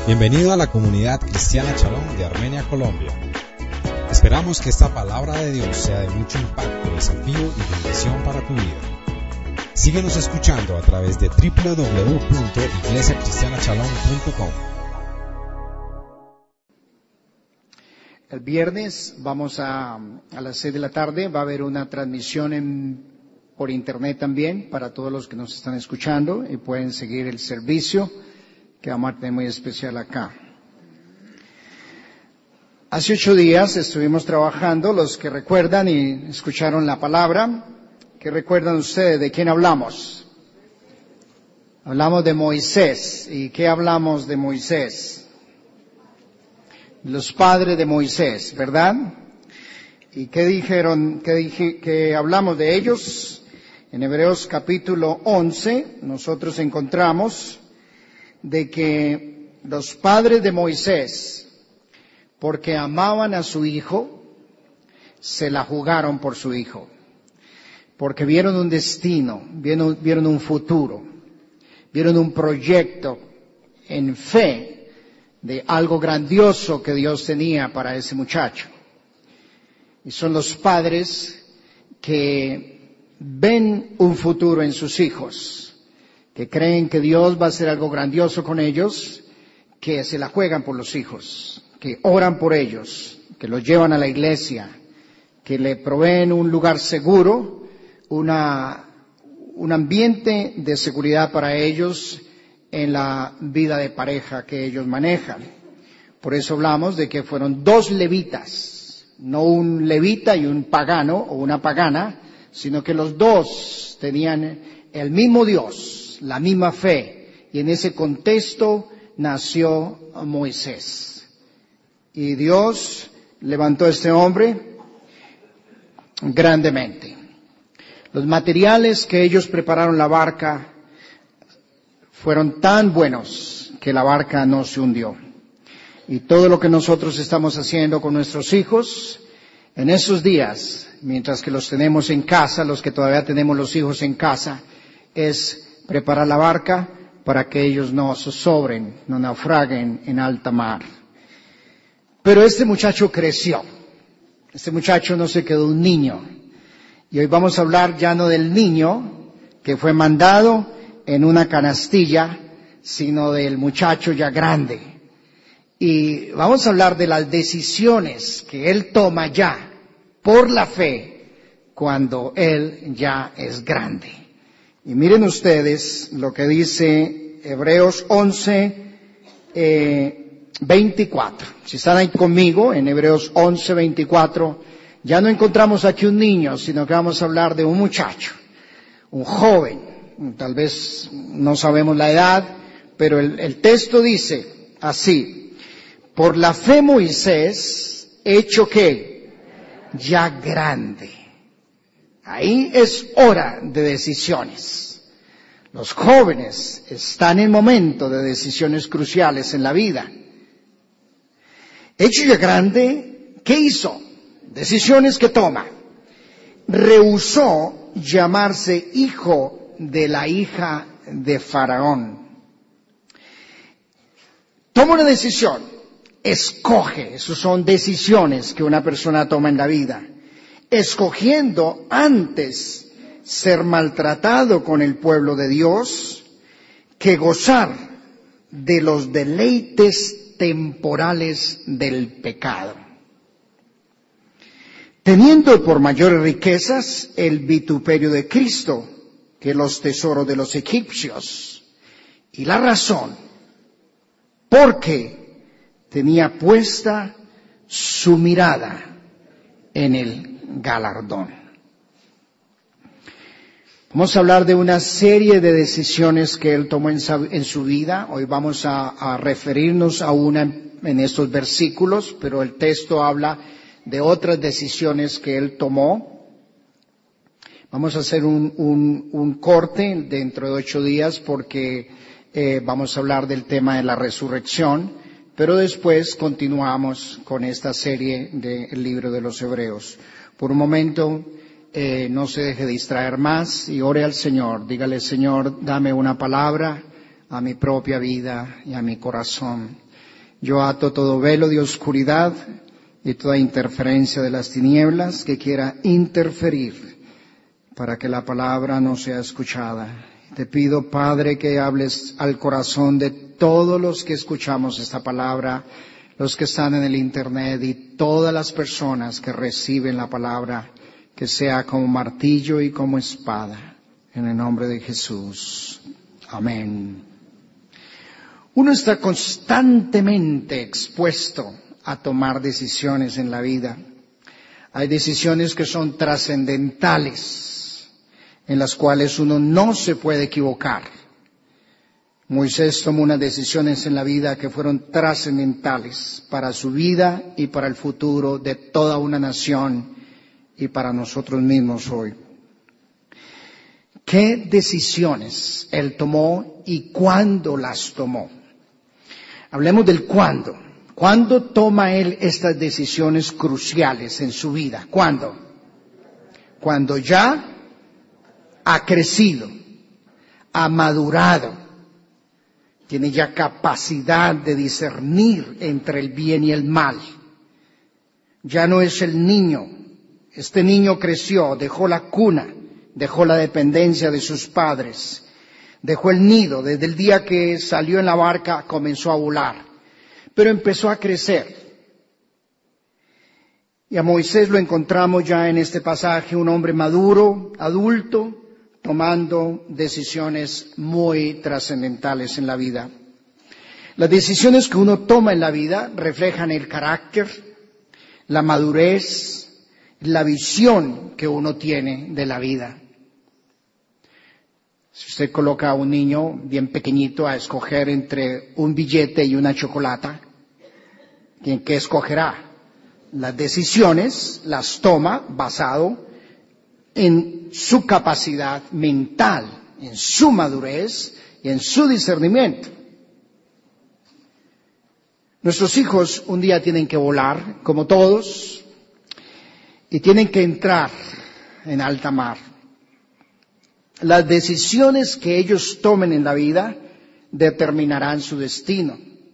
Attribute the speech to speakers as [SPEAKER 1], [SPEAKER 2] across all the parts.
[SPEAKER 1] Bienvenido a la comunidad cristiana Shalom de Armenia, Colombia. Esperamos que esta palabra de Dios sea de mucho impacto, desafío y bendición para tu vida. Síguenos escuchando a través de www.iglesiacristianashalom.com.
[SPEAKER 2] El viernes vamos a las 6 de la tarde, va a haber una transmisión por internet también para todos los que nos están escuchando y pueden seguir el servicio que vamos a tener muy especial acá. Hace 8 días estuvimos trabajando, los que recuerdan y escucharon la palabra, ¿qué recuerdan ustedes? ¿De quién hablamos? Hablamos de Moisés. ¿Y qué hablamos de Moisés? Los padres de Moisés, ¿verdad? ¿Y qué dijeron? ¿Qué hablamos de ellos? En Hebreos capítulo 11 nosotros encontramos de que los padres de Moisés, porque amaban a su hijo, se la jugaron por su hijo, porque vieron un destino, vieron un futuro, vieron un proyecto en fe de algo grandioso que Dios tenía para ese muchacho. Y son los padres que ven un futuro en sus hijos, que creen que Dios va a hacer algo grandioso con ellos, que se la juegan por los hijos, que oran por ellos, que los llevan a la iglesia, que le proveen un lugar seguro, un ambiente de seguridad para ellos en la vida de pareja que ellos manejan. Por eso hablamos de que fueron 2 levitas, no un levita y un pagano o una pagana, sino que los 2 tenían el mismo Dios, la misma fe, y en ese contexto nació Moisés. Y Dios levantó a este hombre grandemente. Los materiales que ellos prepararon la barca fueron tan buenos que la barca no se hundió. Y todo lo que nosotros estamos haciendo con nuestros hijos en esos días, mientras que los tenemos en casa, los que todavía tenemos los hijos en casa, es preparar la barca para que ellos no zozobren, no naufraguen en alta mar. Pero este muchacho creció. Este muchacho no se quedó un niño. Y hoy vamos a hablar ya no del niño que fue mandado en una canastilla, sino del muchacho ya grande. Y vamos a hablar de las decisiones que él toma ya por la fe cuando él ya es grande. Y miren ustedes lo que dice Hebreos 11, 24. Si están ahí conmigo, en Hebreos 11, 24, ya no encontramos aquí un niño, sino que vamos a hablar de un muchacho, un joven. Tal vez no sabemos la edad, pero el texto dice así: por la fe Moisés, hecho que ya grande. Ahí es hora de decisiones. Los jóvenes están en momento de decisiones cruciales en la vida. Hecho ya grande, ¿qué hizo? Decisiones que toma. Rehusó llamarse hijo de la hija de Faraón. Toma una decisión. Escoge. Esas son decisiones que una persona toma en la vida. Escogiendo antes ser maltratado con el pueblo de Dios que gozar de los deleites temporales del pecado. Teniendo por mayores riquezas el vituperio de Cristo que los tesoros de los egipcios. Y la razón, porque tenía puesta su mirada en el galardón. Vamos a hablar de una serie de decisiones que él tomó en su vida. Hoy vamos a referirnos a una en estos versículos, pero el texto habla de otras decisiones que él tomó. Vamos a hacer un corte dentro de 8 días porque vamos a hablar del tema de la resurrección, pero después continuamos con esta serie del libro de los Hebreos. Por un momento, no se deje distraer más y ore al Señor. Dígale: Señor, dame una palabra a mi propia vida y a mi corazón. Yo ato todo velo de oscuridad y toda interferencia de las tinieblas que quiera interferir para que la palabra no sea escuchada. Te pido, Padre, que hables al corazón de todos los que escuchamos esta palabra, los que están en el Internet y todas las personas que reciben la palabra, que sea como martillo y como espada. En el nombre de Jesús. Amén. Uno está constantemente expuesto a tomar decisiones en la vida. Hay decisiones que son trascendentales, en las cuales uno no se puede equivocar. Moisés tomó unas decisiones en la vida que fueron trascendentales para su vida y para el futuro de toda una nación y para nosotros mismos hoy. ¿Qué decisiones él tomó y cuándo las tomó? Hablemos del cuándo. ¿Cuándo toma él estas decisiones cruciales en su vida? ¿Cuándo? Cuando ya ha crecido, ha madurado, tiene ya capacidad de discernir entre el bien y el mal. Ya no es el niño. Este niño creció, dejó la cuna, dejó la dependencia de sus padres, dejó el nido. Desde el día que salió en la barca comenzó a volar, pero empezó a crecer. Y a Moisés lo encontramos ya en este pasaje, un hombre maduro, adulto, tomando decisiones muy trascendentales en la vida. Las decisiones que uno toma en la vida reflejan el carácter, la madurez, la visión que uno tiene de la vida. Si usted coloca a un niño bien pequeñito a escoger entre un billete y una chocolata, ¿qué escogerá? Las decisiones las toma basado en su capacidad mental, en su madurez y en su discernimiento. Nuestros hijos un día tienen que volar, como todos, y tienen que entrar en alta mar. Las decisiones que ellos tomen en la vida determinarán su destino.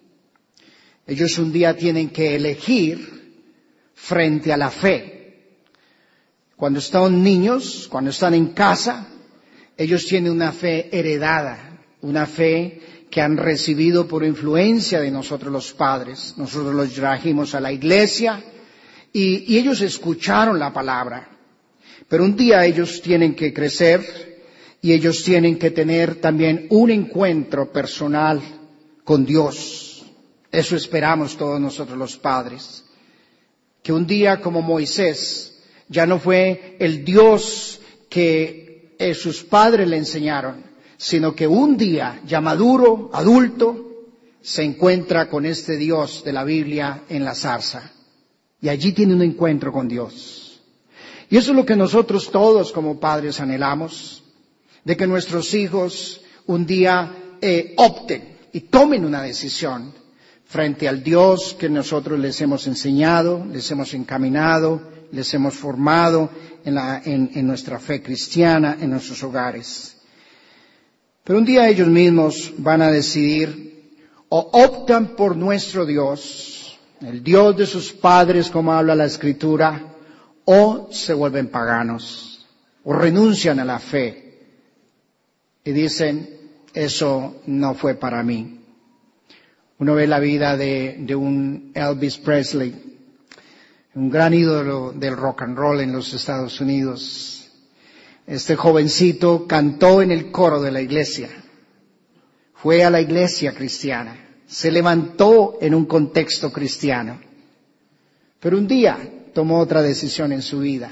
[SPEAKER 2] Ellos un día tienen que elegir frente a la fe. Cuando están niños, cuando están en casa, ellos tienen una fe heredada, una fe que han recibido por influencia de nosotros los padres. Nosotros los trajimos a la iglesia y ellos escucharon la palabra. Pero un día ellos tienen que crecer y ellos tienen que tener también un encuentro personal con Dios. Eso esperamos todos nosotros los padres. Que un día como Moisés ya no fue el Dios que sus padres le enseñaron, sino que un día ya maduro, adulto, se encuentra con este Dios de la Biblia en la zarza. Y allí tiene un encuentro con Dios. Y eso es lo que nosotros todos como padres anhelamos, de que nuestros hijos un día opten y tomen una decisión frente al Dios que nosotros les hemos enseñado, les hemos encaminado, les hemos formado en nuestra fe cristiana, en nuestros hogares. Pero un día ellos mismos van a decidir o optan por nuestro Dios, el Dios de sus padres, como habla la Escritura, o se vuelven paganos, o renuncian a la fe y dicen, eso no fue para mí. Uno ve la vida de un Elvis Presley, un gran ídolo del rock and roll en los Estados Unidos. Este jovencito cantó en el coro de la iglesia, fue a la iglesia cristiana, se levantó en un contexto cristiano, pero un día tomó otra decisión en su vida.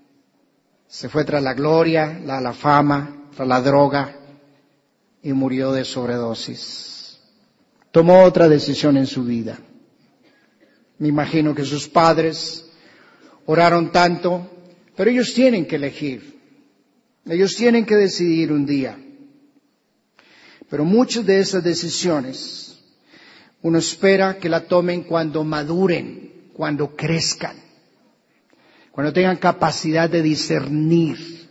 [SPEAKER 2] Se fue tras la gloria, la fama, tras la droga y murió de sobredosis. Tomó otra decisión en su vida. Me imagino que sus padres oraron tanto, pero ellos tienen que elegir. Ellos tienen que decidir un día. Pero muchas de esas decisiones uno espera que la tomen cuando maduren, cuando crezcan, cuando tengan capacidad de discernir,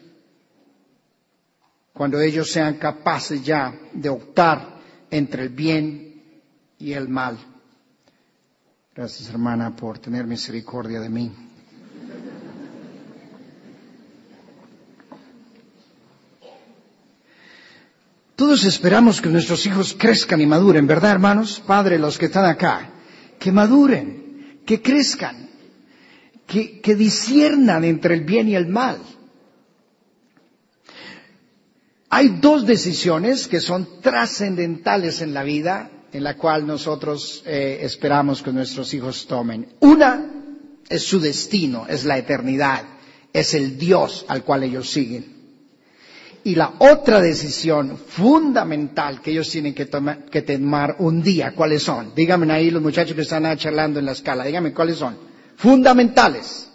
[SPEAKER 2] cuando ellos sean capaces ya de optar entre el bien y el mal. Gracias, hermana, por tener misericordia de mí. Todos esperamos que nuestros hijos crezcan y maduren, ¿verdad, hermanos? Padre, los que están acá, que maduren, que crezcan, que disciernan entre el bien y el mal. Hay dos decisiones que son trascendentales en la vida, en la cual nosotros esperamos que nuestros hijos tomen. Una es su destino, es la eternidad, es el Dios al cual ellos siguen. Y la otra decisión fundamental que ellos tienen que tomar un día, ¿cuáles son? Díganme ahí los muchachos que están charlando en la escala, díganme cuáles son. Fundamentales.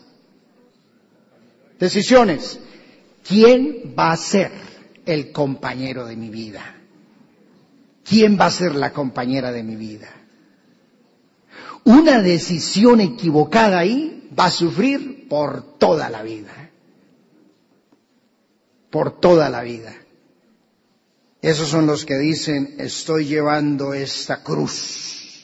[SPEAKER 2] Decisiones. ¿Quién va a ser el compañero de mi vida? ¿Quién va a ser la compañera de mi vida? Una decisión equivocada ahí va a sufrir por toda la vida. Por toda la vida. Esos son los que dicen, estoy llevando esta cruz.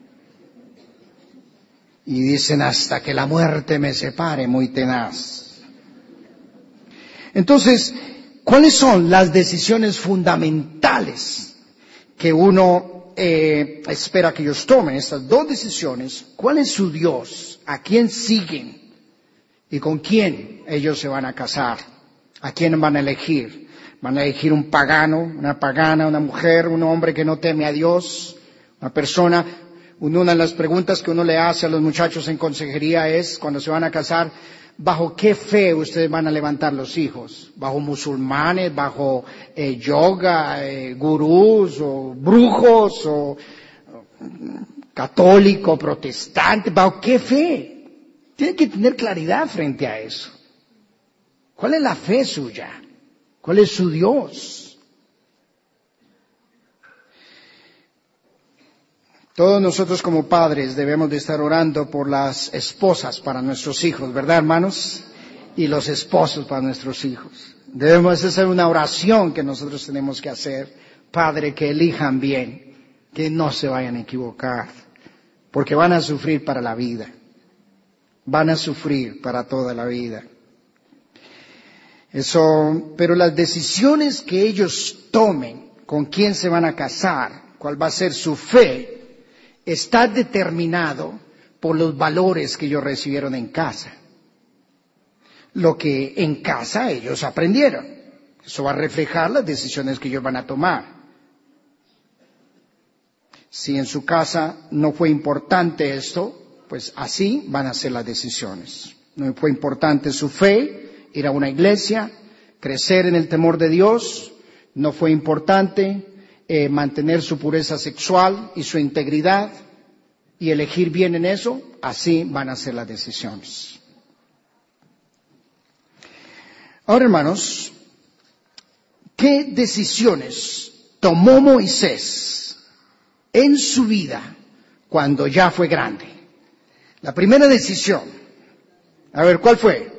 [SPEAKER 2] Y dicen, hasta que la muerte me separe, muy tenaz. Entonces, ¿cuáles son las decisiones fundamentales que uno espera que ellos tomen? Estas dos decisiones. ¿Cuál es su Dios? ¿A quién siguen? ¿Y con quién ellos se van a casar? ¿A quién van a elegir? ¿Van a elegir un pagano, una pagana, una mujer, un hombre que no teme a Dios? Una persona, una de las preguntas que uno le hace a los muchachos en consejería es, cuando se van a casar, ¿bajo qué fe ustedes van a levantar los hijos? ¿Bajo musulmanes, bajo yoga, gurús, o brujos, o católico, protestante? ¿Bajo qué fe? Tienen que tener claridad frente a eso. ¿Cuál es la fe suya? ¿Cuál es su Dios? Todos nosotros como padres debemos de estar orando por las esposas para nuestros hijos, ¿verdad, hermanos? Y los esposos para nuestros hijos. Debemos hacer una oración que nosotros tenemos que hacer. Padre, que elijan bien, que no se vayan a equivocar, porque van a sufrir para la vida. Van a sufrir para toda la vida. Pero las decisiones que ellos tomen, con quién se van a casar, cuál va a ser su fe, está determinado por los valores que ellos recibieron en casa. Lo que en casa ellos aprendieron. Eso va a reflejar las decisiones que ellos van a tomar. Si en su casa no fue importante esto, pues así van a ser las decisiones. No fue importante su fe, ir a una iglesia, crecer en el temor de Dios, no fue importante mantener su pureza sexual y su integridad y elegir bien en eso, así van a ser las decisiones. Ahora, hermanos, ¿qué decisiones tomó Moisés en su vida cuando ya fue grande? La primera decisión, a ver, ¿cuál fue?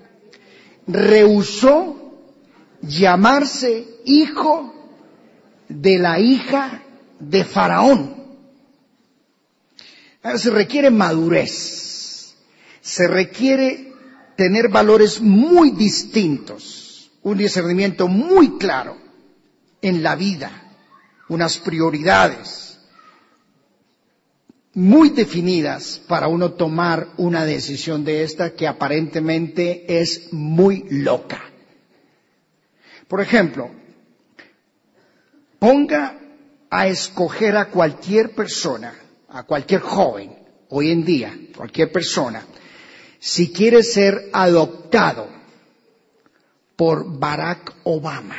[SPEAKER 2] Rehusó llamarse hijo de la hija de Faraón. Se requiere madurez, se requiere tener valores muy distintos, un discernimiento muy claro en la vida, unas prioridades muy definidas para uno tomar una decisión de esta que aparentemente es muy loca. Por ejemplo, ponga a escoger a cualquier persona, a cualquier joven, hoy en día, cualquier persona, si quiere ser adoptado por Barack Obama.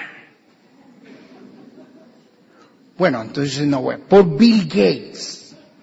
[SPEAKER 2] Bueno, entonces no, bueno, por Bill Gates.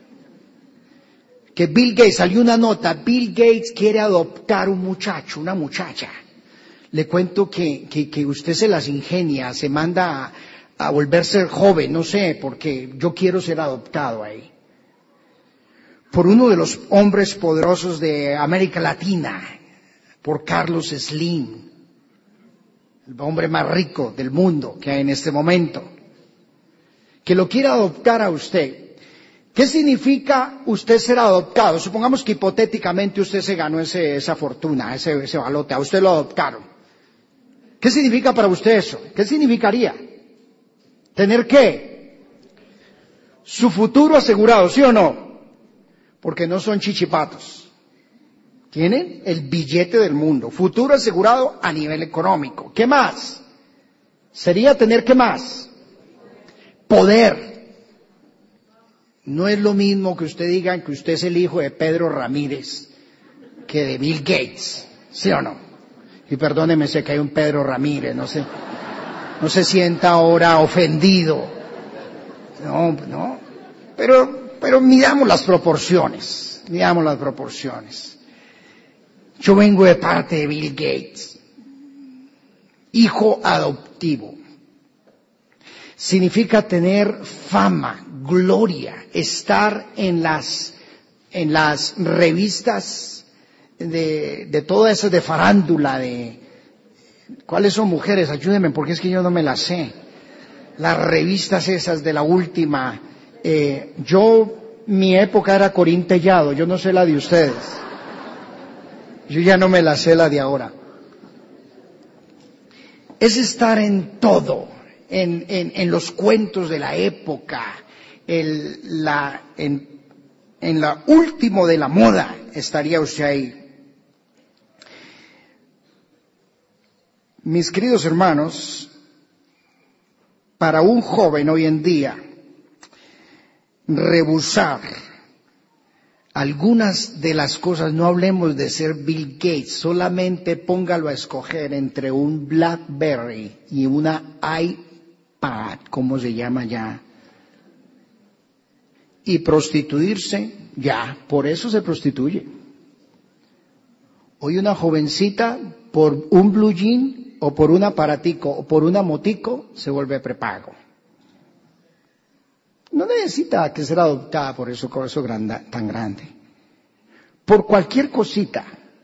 [SPEAKER 2] Que Bill Gates, salió una nota, Bill Gates quiere adoptar un muchacho, una muchacha. Le cuento que usted se las ingenia, se manda a volverse joven, no sé, porque yo quiero ser adoptado ahí. Por uno de los hombres poderosos de América Latina, por Carlos Slim, el hombre más rico del mundo que hay en este momento, que lo quiera adoptar a usted. ¿Qué significa usted ser adoptado? Supongamos que hipotéticamente usted se ganó esa fortuna, ese balote, a usted lo adoptaron. ¿Qué significa para usted eso? ¿Qué significaría? ¿Tener qué? Su futuro asegurado, ¿sí o no? Porque no son chichipatos. Tienen el billete del mundo, futuro asegurado a nivel económico. ¿Qué más? Sería tener ¿qué más? Poder. No es lo mismo que usted diga que usted es el hijo de Pedro Ramírez que de Bill Gates, ¿sí o no? Y perdóneme, sé que hay un Pedro Ramírez, no se sienta ahora ofendido. No. Pero midamos las proporciones, Yo vengo de parte de Bill Gates, hijo adoptivo. Significa tener fama, gloria, estar en las revistas de todas esas de farándula, ¿cuáles son mujeres? Ayúdenme porque es que yo no me las sé. Las revistas esas de la última, mi época era Corín Tellado, yo no sé la de ustedes. Yo ya no me la sé la de ahora. Es estar en todo. En los cuentos de la época, en la último de la moda, estaría usted ahí. Mis queridos hermanos, para un joven hoy en día, rehusar algunas de las cosas, no hablemos de ser Bill Gates, solamente póngalo a escoger entre un BlackBerry y una iPad, ¿cómo se llama ya? Y prostituirse, ya, por eso se prostituye. Hoy una jovencita, por un blue jean, o por un aparatico, o por una motico, se vuelve prepago. No necesita que ser adoptada por eso tan grande. Por cualquier cosita,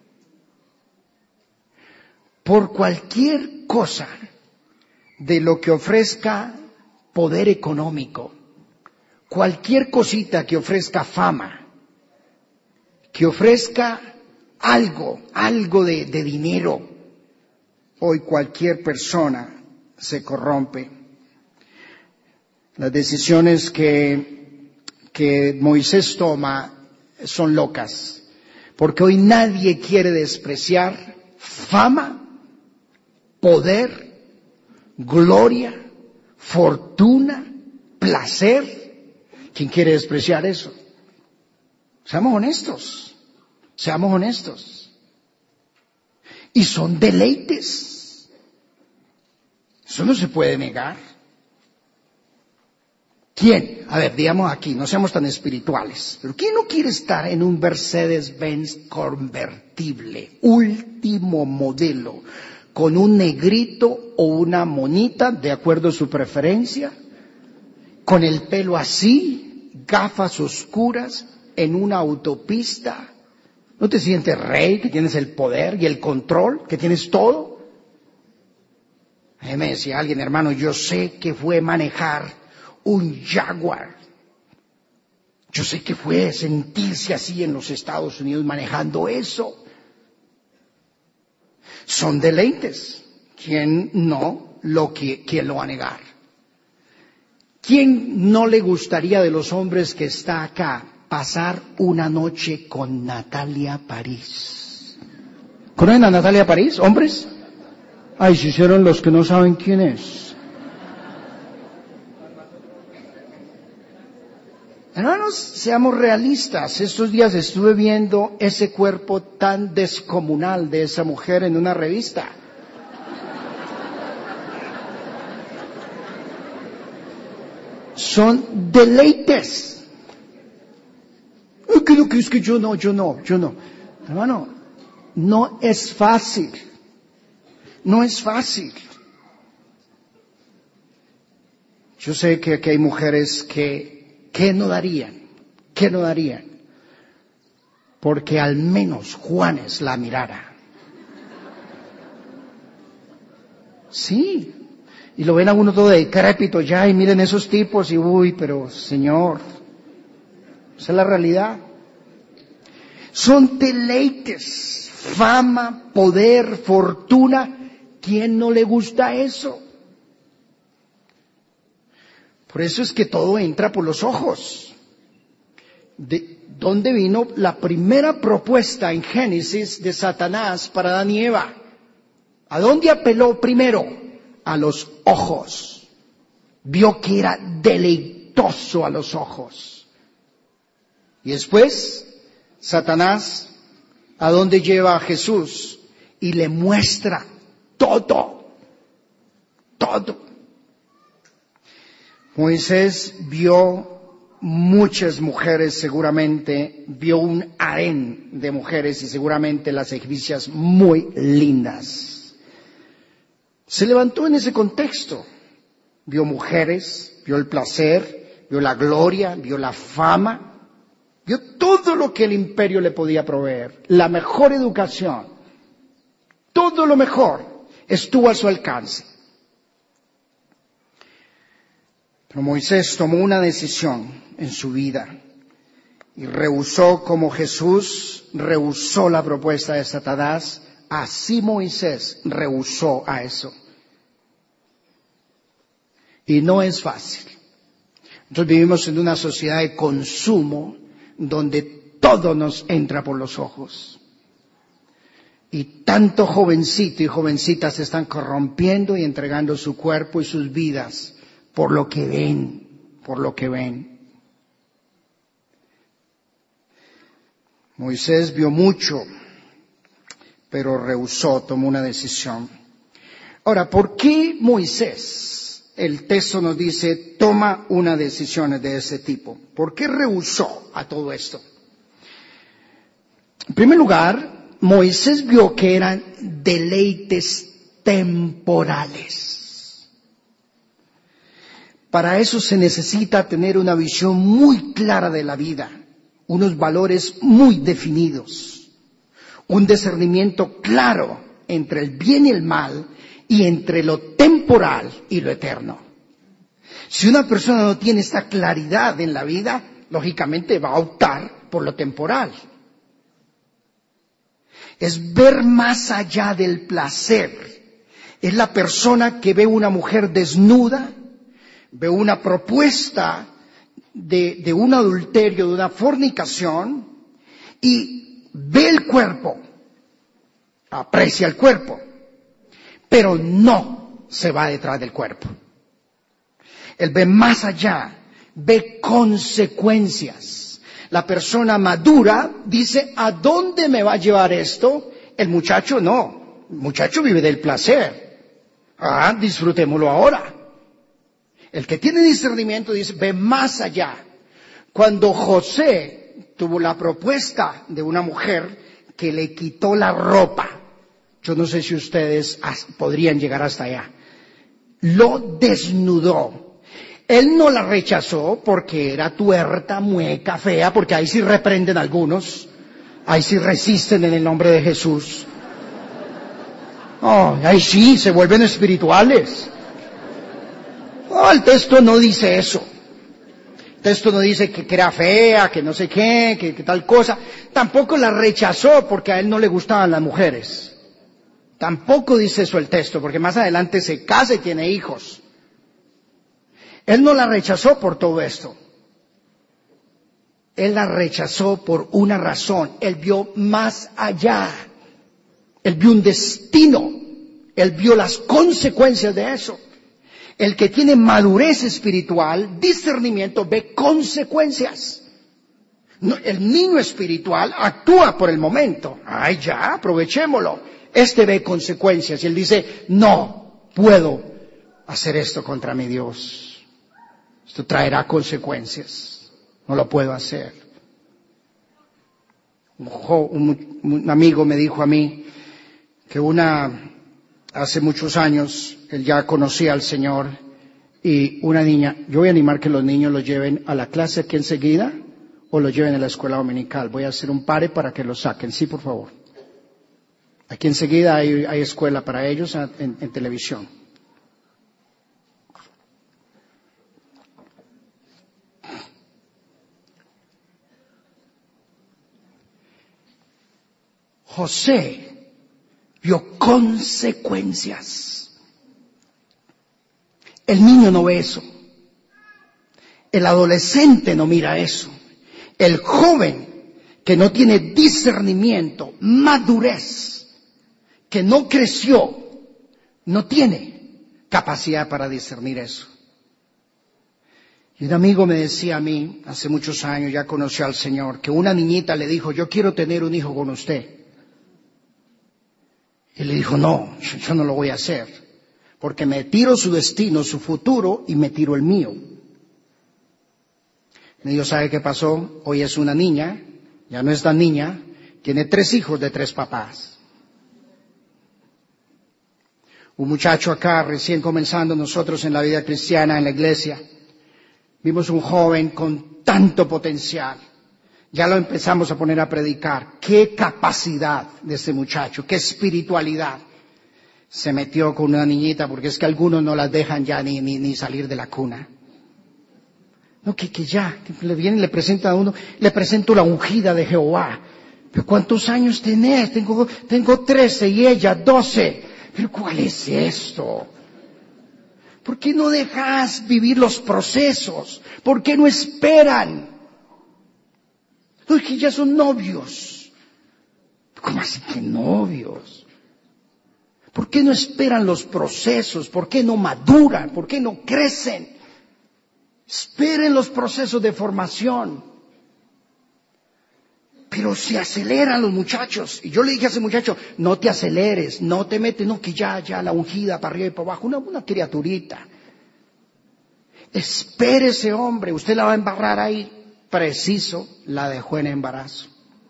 [SPEAKER 2] por cualquier cosa de lo que ofrezca poder económico, cualquier cosita que ofrezca fama, que ofrezca algo de dinero, hoy cualquier persona se corrompe. Las decisiones que Moisés toma son locas, porque hoy nadie quiere despreciar fama, poder, gloria, fortuna, placer. ¿Quién quiere despreciar eso? Seamos honestos. Y son deleites. Eso no se puede negar. ¿Quién? A ver, digamos aquí, no seamos tan espirituales. Pero ¿quién no quiere estar en un Mercedes-Benz convertible, último modelo, con un negrito o una monita, de acuerdo a su preferencia, con el pelo así, gafas oscuras, en una autopista? ¿No te sientes rey, que tienes el poder y el control, que tienes todo? A mí me decía alguien, hermano, yo sé que fue manejar un Jaguar. Yo sé que fue sentirse así en los Estados Unidos manejando eso. Son deleites. ¿Quién no quién lo va a negar? ¿Quién no le gustaría de los hombres que está acá pasar una noche con Natalia París? ¿Conocen a Natalia París, hombres? Ay, si hicieron los que no saben quién es. Hermanos, seamos realistas. Estos días estuve viendo ese cuerpo tan descomunal de esa mujer en una revista. Son deleites. Es que yo no. Hermano, no es fácil. Yo sé que aquí hay mujeres que no darían, porque al menos Juanes la mirara. Sí, y lo ven a uno todo decrépito ya, y miren esos tipos, y uy, pero Señor, Esa es la realidad. Son deleites, fama, poder, fortuna. ¿Quién no le gusta eso? Por eso es que todo entra por los ojos. ¿De dónde vino la primera propuesta en Génesis de Satanás para Adán y Eva? ¿A dónde apeló primero? A los ojos. Vio que era deleitoso a los ojos. Y después, Satanás, ¿a dónde lleva a Jesús? Y le muestra todo. Moisés vio muchas mujeres, seguramente, vio un harén de mujeres y seguramente las egipcias muy lindas. Se levantó en ese contexto. Vio mujeres, vio el placer, vio la gloria, vio la fama, vio todo lo que el imperio le podía proveer, la mejor educación, todo lo mejor estuvo a su alcance. Pero Moisés tomó una decisión en su vida y rehusó como Jesús rehusó la propuesta de Satanás, así Moisés rehusó a eso. Y no es fácil. Nosotros vivimos en una sociedad de consumo donde todo nos entra por los ojos. Y tanto jovencito y jovencita se están corrompiendo y entregando su cuerpo y sus vidas por lo que ven. Moisés vio mucho, pero rehusó, tomó una decisión. Ahora, ¿por qué Moisés? El texto nos dice, toma una decisión de ese tipo. ¿Por qué rehusó a todo esto? En primer lugar, Moisés vio que eran deleites temporales. Para eso se necesita tener una visión muy clara de la vida, unos valores muy definidos, un discernimiento claro entre el bien y el mal, y entre lo temporal y lo eterno. Si una persona no tiene esta claridad en la vida, lógicamente va a optar por lo temporal. Es ver más allá del placer. Es la persona que ve una mujer desnuda, ve una propuesta de un adulterio, de una fornicación, y ve el cuerpo, aprecia el cuerpo, pero no se va detrás del cuerpo. Él ve más allá, ve consecuencias. La persona madura dice, ¿a dónde me va a llevar esto? El muchacho no, el muchacho vive del placer. Disfrutémoslo ahora. El que tiene discernimiento dice, ve más allá. Cuando José tuvo la propuesta de una mujer que le quitó la ropa, yo no sé si ustedes podrían llegar hasta allá. Lo desnudó. Él no la rechazó porque era tuerta, mueca, fea, porque ahí sí reprenden algunos. Ahí sí resisten en el nombre de Jesús. Ahí sí se vuelven espirituales. El texto no dice eso. El texto no dice que era fea, que no sé qué, que tal cosa. Tampoco la rechazó porque a él no le gustaban las mujeres. Tampoco dice eso el texto, porque más adelante se casa y tiene hijos. Él no la rechazó por todo esto. Él la rechazó por una razón. Él vio más allá. Él vio un destino. Él vio las consecuencias de eso. El que tiene madurez espiritual, discernimiento, ve consecuencias. No, el niño espiritual actúa por el momento. Ya, aprovechémoslo. Este ve consecuencias y él dice, no puedo hacer esto contra mi Dios. Esto traerá consecuencias. No lo puedo hacer. Un amigo me dijo a mí que hace muchos años, él ya conocía al Señor, y una niña, yo voy a animar que los niños los lleven a la clase aquí enseguida o los lleven a la escuela dominical. Voy a hacer un pare para que los saquen. Sí, por favor. Aquí enseguida hay escuela para ellos en televisión. José vio consecuencias. El niño no ve eso. El adolescente no mira eso. El joven que no tiene discernimiento, madurez, que no creció, no tiene capacidad para discernir eso. Y un amigo me decía a mí, hace muchos años, ya conoció al Señor, que una niñita le dijo, yo quiero tener un hijo con usted. Y le dijo, no, yo no lo voy a hacer, porque me tiro su destino, su futuro, y me tiro el mío. Me dijo, ¿sabe qué pasó? Hoy es una niña, ya no es tan niña, tiene 3 hijos de 3 papás. Un muchacho acá, recién comenzando nosotros en la vida cristiana, en la iglesia, vimos un joven con tanto potencial. Ya lo empezamos a poner a predicar. ¡Qué capacidad de este muchacho! ¡Qué espiritualidad! Se metió con una niñita, porque es que algunos no las dejan ya ni salir de la cuna. No, que le vienen y le presentan a uno, le presento la ungida de Jehová. ¿Pero cuántos años tenés? Tengo 13 y ella 12. ¿Pero cuál es esto? ¿Por qué no dejas vivir los procesos? ¿Por qué no esperan? No, es que ya son novios. ¿Cómo así que novios? ¿Por qué no esperan los procesos? ¿Por qué no maduran? ¿Por qué no crecen? Esperen los procesos de formación. Pero se aceleran los muchachos. Y yo le dije a ese muchacho, no te aceleres, no te metes, no, que ya la ungida para arriba y para abajo, una criaturita. Espere ese hombre, usted la va a embarrar ahí. Preciso, la dejó en embarazo.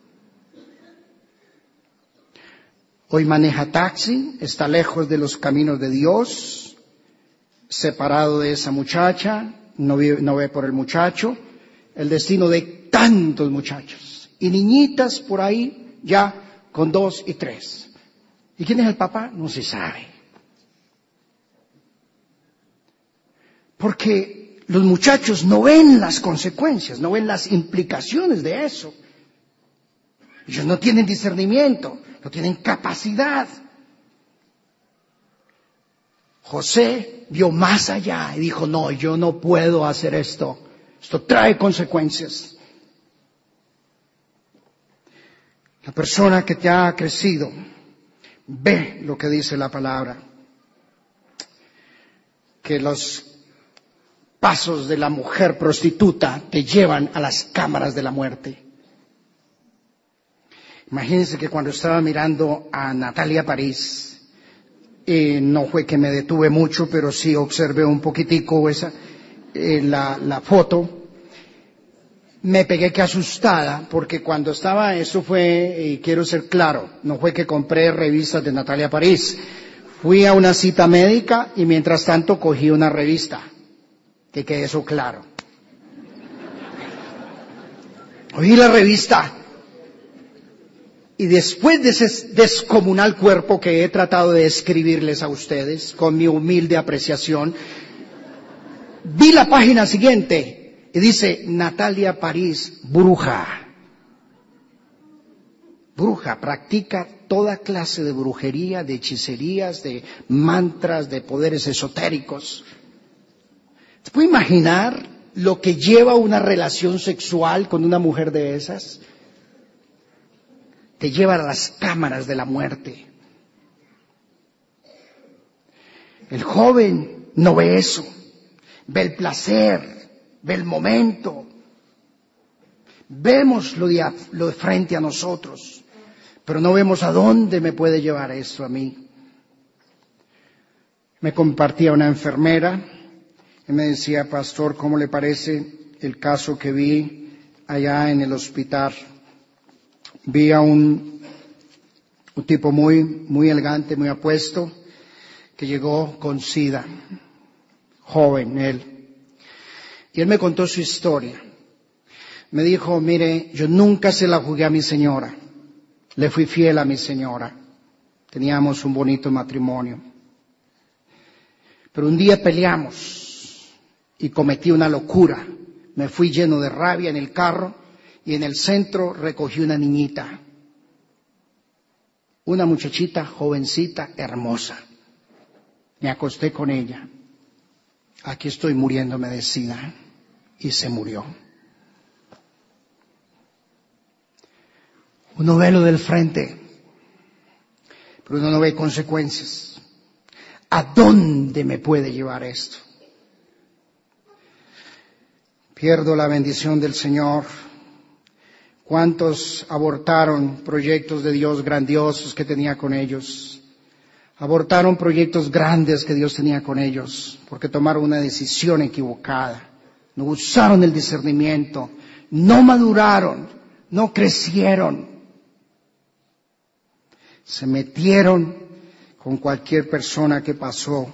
[SPEAKER 2] Hoy maneja taxi, está lejos de los caminos de Dios, separado de esa muchacha, no ve por el muchacho, el destino de tantos muchachos. Y niñitas por ahí ya con 2 y 3. ¿Y quién es el papá? No se sabe. Porque los muchachos no ven las consecuencias, no ven las implicaciones de eso. Ellos no tienen discernimiento, no tienen capacidad. José vio más allá y dijo, no, yo no puedo hacer esto. Esto trae consecuencias. La persona que te ha crecido ve lo que dice la palabra. Que los pasos de la mujer prostituta te llevan a las cámaras de la muerte. Imagínense que cuando estaba mirando a Natalia París, no fue que me detuve mucho, pero sí observé un poquitico la foto. Me pegué que asustada, porque cuando estaba, eso fue, y quiero ser claro, no fue que compré revistas de Natalia París. Fui a una cita médica y mientras tanto cogí una revista. Que quede eso claro. Oí la revista. Y después de ese descomunal cuerpo que he tratado de describirles a ustedes, con mi humilde apreciación, vi la página siguiente y dice, Natalia París, bruja. Bruja, practica toda clase de brujería, de hechicerías, de mantras, de poderes esotéricos. ¿Se puede imaginar lo que lleva una relación sexual con una mujer de esas? Te lleva a las cámaras de la muerte. El joven no ve eso, ve el placer, ve el momento. Vemos lo de frente a nosotros, pero no vemos a dónde me puede llevar eso a mí. Me compartía una enfermera y me decía, pastor, ¿cómo le parece el caso que vi allá en el hospital? Vi a un tipo muy elegante, muy apuesto, que llegó con SIDA, joven él. Y él me contó su historia. Me dijo, mire, yo nunca se la jugué a mi señora. Le fui fiel a mi señora. Teníamos un bonito matrimonio. Pero un día peleamos y cometí una locura. Me fui lleno de rabia en el carro y en el centro recogí una niñita. Una muchachita, jovencita, hermosa. Me acosté con ella. Aquí estoy muriéndome de sida. Y se murió. Uno ve lo del frente, pero uno no ve consecuencias. ¿A dónde me puede llevar esto? Pierdo la bendición del Señor. ¿Cuántos abortaron proyectos de Dios grandiosos que tenía con ellos? Abortaron proyectos grandes que Dios tenía con ellos porque tomaron una decisión equivocada. No usaron el discernimiento, no maduraron, no crecieron. Se metieron con cualquier persona que pasó.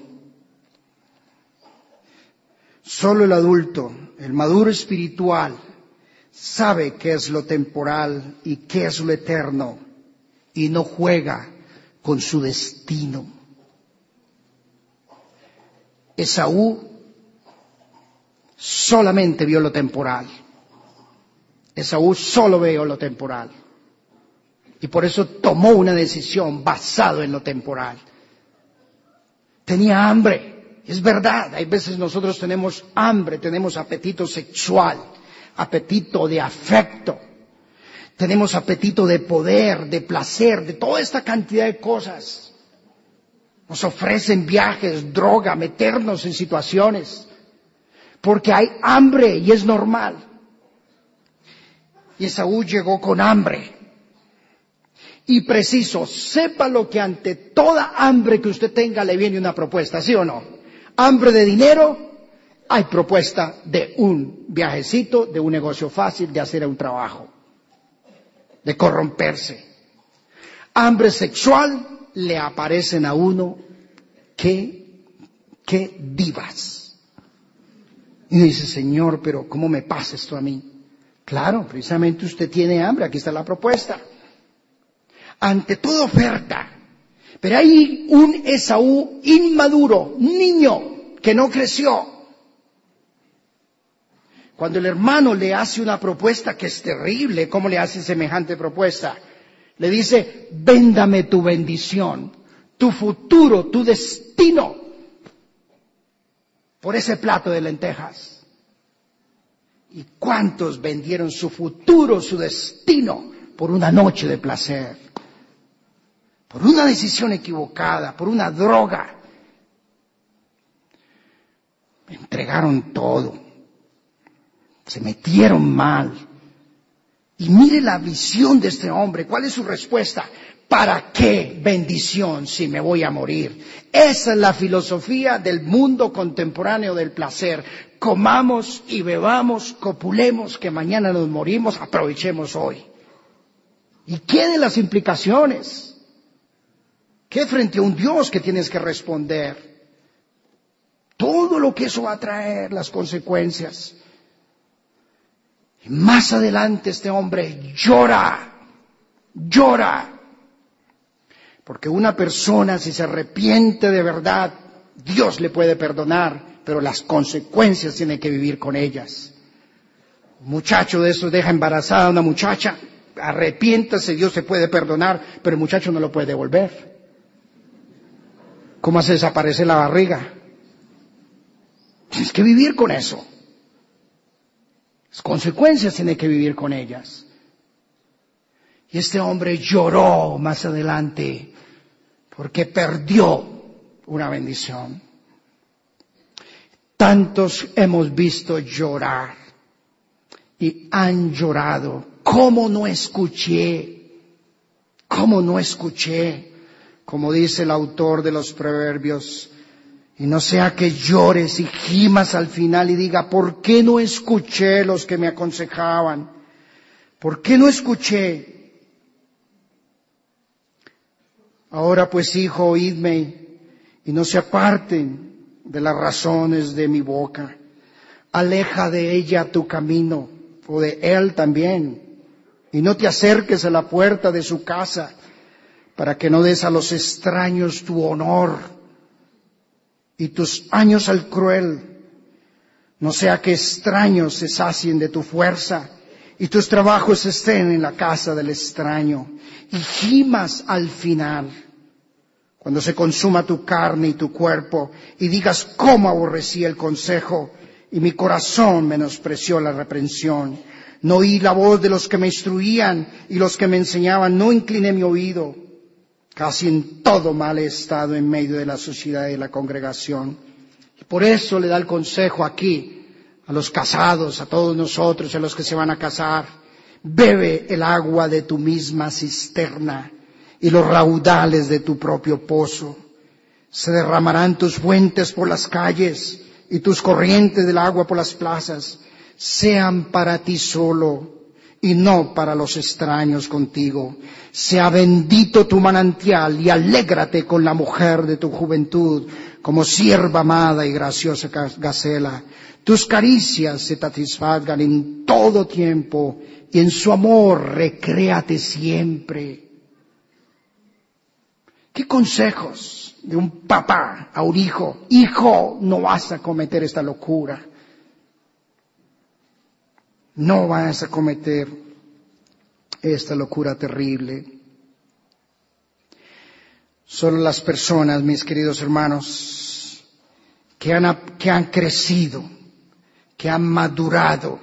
[SPEAKER 2] Solo el adulto, el maduro espiritual, sabe qué es lo temporal y qué es lo eterno y no juega con su destino. Esaú solamente vio lo temporal. Esaú solo vio lo temporal. Y por eso tomó una decisión basada en lo temporal. Tenía hambre. Es verdad, hay veces nosotros tenemos hambre, tenemos apetito sexual, apetito de afecto, tenemos apetito de poder, de placer, de toda esta cantidad de cosas. Nos ofrecen viajes, droga, meternos en situaciones, porque hay hambre y es normal. Y Esaú llegó con hambre. Y preciso, sépalo que ante toda hambre que usted tenga le viene una propuesta, ¿sí o no? Hambre de dinero, hay propuesta de un viajecito, de un negocio fácil, de hacer un trabajo, de corromperse. Hambre sexual, le aparecen a uno que divas. Y uno dice, Señor, pero ¿cómo me pasa esto a mí? Claro, precisamente usted tiene hambre, aquí está la propuesta. Ante toda oferta, pero hay un Esaú inmaduro, niño, que no creció. Cuando el hermano le hace una propuesta que es terrible, ¿cómo le hace semejante propuesta? Le dice, véndame tu bendición, tu futuro, tu destino, por ese plato de lentejas. ¿Y cuántos vendieron su futuro, su destino, por una noche de placer? Por una decisión equivocada, por una droga. Entregaron todo. Se metieron mal. Y mire la visión de este hombre. ¿Cuál es su respuesta? ¿Para qué bendición si me voy a morir? Esa es la filosofía del mundo contemporáneo del placer. Comamos y bebamos, copulemos, que mañana nos morimos, aprovechemos hoy. ¿Y qué de las implicaciones? ¿Qué frente a un Dios que tienes que responder? Todo lo que eso va a traer, las consecuencias. Y más adelante este hombre llora. Porque una persona, si se arrepiente de verdad, Dios le puede perdonar, pero las consecuencias tiene que vivir con ellas. Un muchacho de esos deja embarazada a una muchacha, arrepiéntase, Dios se puede perdonar, pero el muchacho no lo puede devolver. ¿Cómo hace desaparecer la barriga? Tienes que vivir con eso. Las consecuencias tiene que vivir con ellas. Y este hombre lloró más adelante porque perdió una bendición. Tantos hemos visto llorar y han llorado. ¿Cómo no escuché? Como dice el autor de los Proverbios, y no sea que llores y gimas al final y diga, ¿por qué no escuché los que me aconsejaban? ¿Por qué no escuché? Ahora pues, hijo, oídme y no se aparten de las razones de mi boca. Aleja de ella tu camino, o de él también, y no te acerques a la puerta de su casa, para que no des a los extraños tu honor y tus años al cruel, no sea que extraños se sacien de tu fuerza y tus trabajos estén en la casa del extraño, y gimas al final, cuando se consuma tu carne y tu cuerpo, y digas cómo aborrecí el consejo, y mi corazón menospreció la reprensión. No oí la voz de los que me instruían, y los que me enseñaban, no incliné mi oído. Casi en todo mal he estado en medio de la sociedad y de la congregación. Y por eso le da el consejo aquí, a los casados, a todos nosotros, a los que se van a casar: bebe el agua de tu misma cisterna y los raudales de tu propio pozo. Se derramarán tus fuentes por las calles y tus corrientes del agua por las plazas. Sean para ti solo y no para los extraños contigo. Sea bendito tu manantial y alégrate con la mujer de tu juventud, como sierva amada y graciosa gacela. Tus caricias se satisfagan en todo tiempo, y en su amor recréate siempre. ¿Qué consejos de un papá a un hijo? Hijo, no vas a cometer esta locura. No vas a cometer esta locura terrible. Solo las personas, mis queridos hermanos, que han crecido, que han madurado,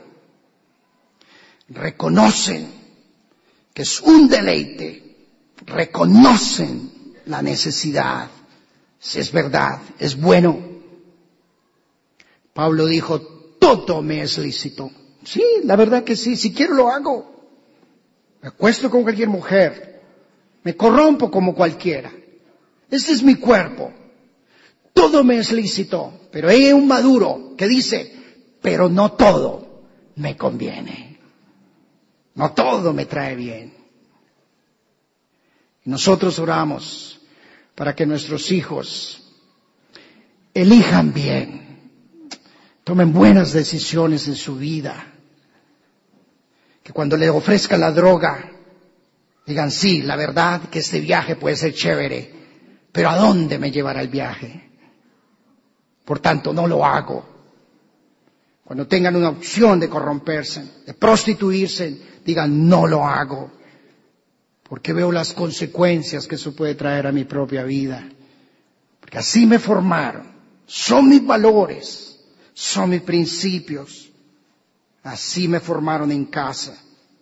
[SPEAKER 2] reconocen que es un deleite, reconocen la necesidad, si es verdad, es bueno. Pablo dijo, todo me es lícito. Sí, la verdad que sí, si quiero lo hago. Me acuesto con cualquier mujer, me corrompo como cualquiera. Este es mi cuerpo, todo me es lícito, pero hay un maduro que dice, pero no todo me conviene. No todo me trae bien. Y nosotros oramos para que nuestros hijos elijan bien, tomen buenas decisiones en su vida. Que cuando le ofrezcan la droga, digan, sí, la verdad que este viaje puede ser chévere, pero ¿a dónde me llevará el viaje? Por tanto, no lo hago. Cuando tengan una opción de corromperse, de prostituirse, digan, no lo hago, porque veo las consecuencias que eso puede traer a mi propia vida. Porque así me formaron, son mis valores, son mis principios, así me formaron en casa.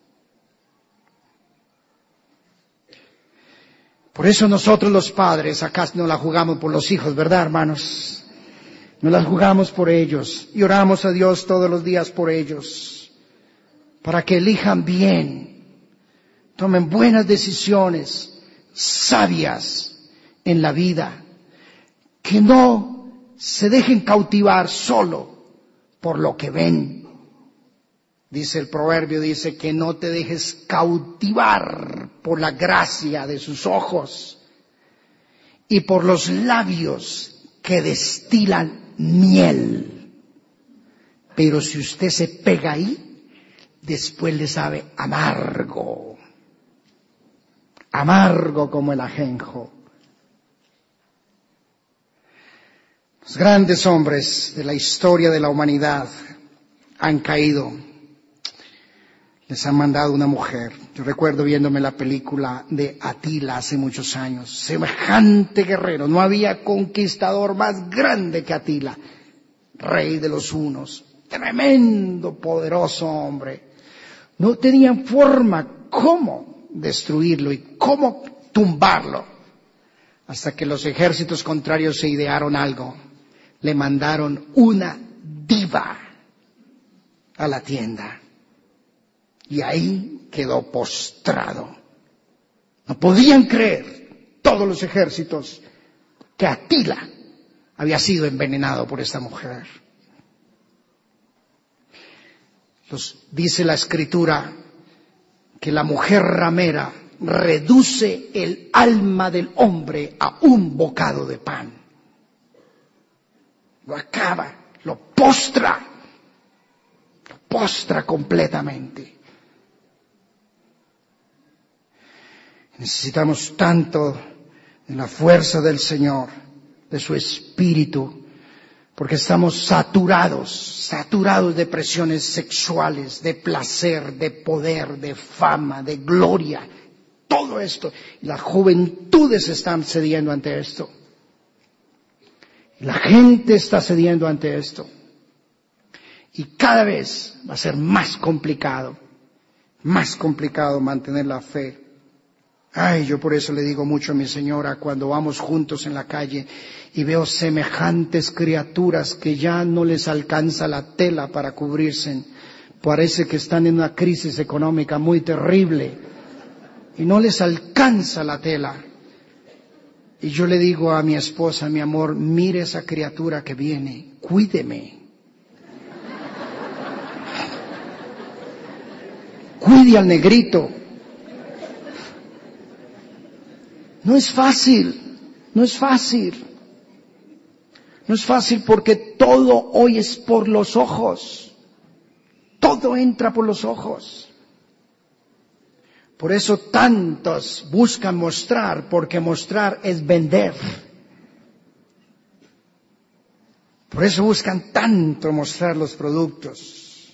[SPEAKER 2] Por eso nosotros los padres acá no la jugamos por los hijos, ¿verdad, hermanos? Nos las jugamos por ellos y oramos a Dios todos los días por ellos, para que elijan bien, tomen buenas decisiones, sabias en la vida, que no se dejen cautivar solo por lo que ven. Dice el proverbio, dice que no te dejes cautivar por la gracia de sus ojos y por los labios que destilan miel. Pero si usted se pega ahí, después le sabe amargo. Amargo como el ajenjo. Los grandes hombres de la historia de la humanidad han caído. Les han mandado una mujer. Yo recuerdo viéndome la película de Atila hace muchos años. Semejante guerrero. No había conquistador más grande que Atila. Rey de los hunos. Tremendo, poderoso hombre. No tenían forma cómo destruirlo y cómo tumbarlo. Hasta que los ejércitos contrarios se idearon algo. Le mandaron una diva a la tienda. Y ahí quedó postrado. No podían creer todos los ejércitos que Atila había sido envenenado por esta mujer. Dice la Escritura que la mujer ramera reduce el alma del hombre a un bocado de pan. Lo acaba, lo postra completamente. Necesitamos tanto de la fuerza del Señor, de su Espíritu, Porque estamos saturados de presiones sexuales, de placer, de poder, de fama, de gloria. Todo esto. Las juventudes están cediendo ante esto. La gente está cediendo ante esto. Y cada vez va a ser más complicado mantener la fe. Ay, yo por eso le digo mucho a mi señora cuando vamos juntos en la calle y veo semejantes criaturas que ya no les alcanza la tela para cubrirse. Parece que están en una crisis económica muy terrible y no les alcanza la tela. Y yo le digo a mi esposa, mi amor, mire esa criatura que viene, cuídeme. Cuide al negrito. No es fácil porque todo hoy es por los ojos. Todo entra por los ojos. Por eso tantos buscan mostrar, porque mostrar es vender. Por eso buscan tanto mostrar los productos.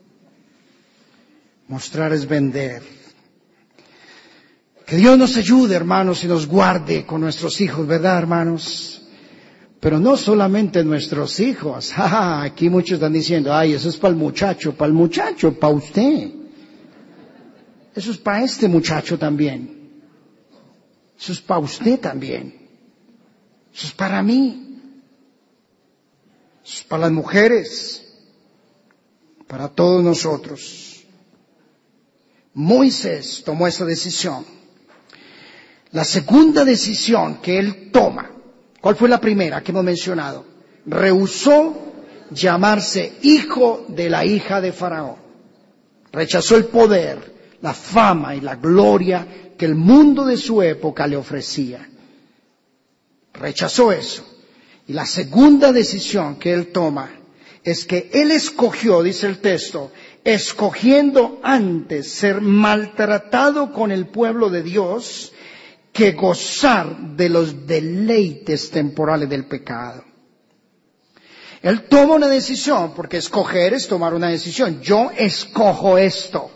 [SPEAKER 2] Mostrar es vender. Que Dios nos ayude, hermanos, y nos guarde con nuestros hijos, ¿verdad, hermanos? Pero no solamente nuestros hijos. Aquí muchos están diciendo, ay, eso es para el muchacho, para usted. Eso es para este muchacho también. Eso es para usted también. Eso es para mí. Eso es para las mujeres. Para todos nosotros. Moisés tomó esa decisión. La segunda decisión que él toma, ¿cuál fue la primera que hemos mencionado? Rehusó llamarse hijo de la hija de Faraón. Rechazó el poder, la fama y la gloria que el mundo de su época le ofrecía. Rechazó eso. Y la segunda decisión que él toma es que él escogió, dice el texto, escogiendo antes ser maltratado con el pueblo de Dios que gozar de los deleites temporales del pecado. Él toma una decisión, porque escoger es tomar una decisión. Yo escojo esto.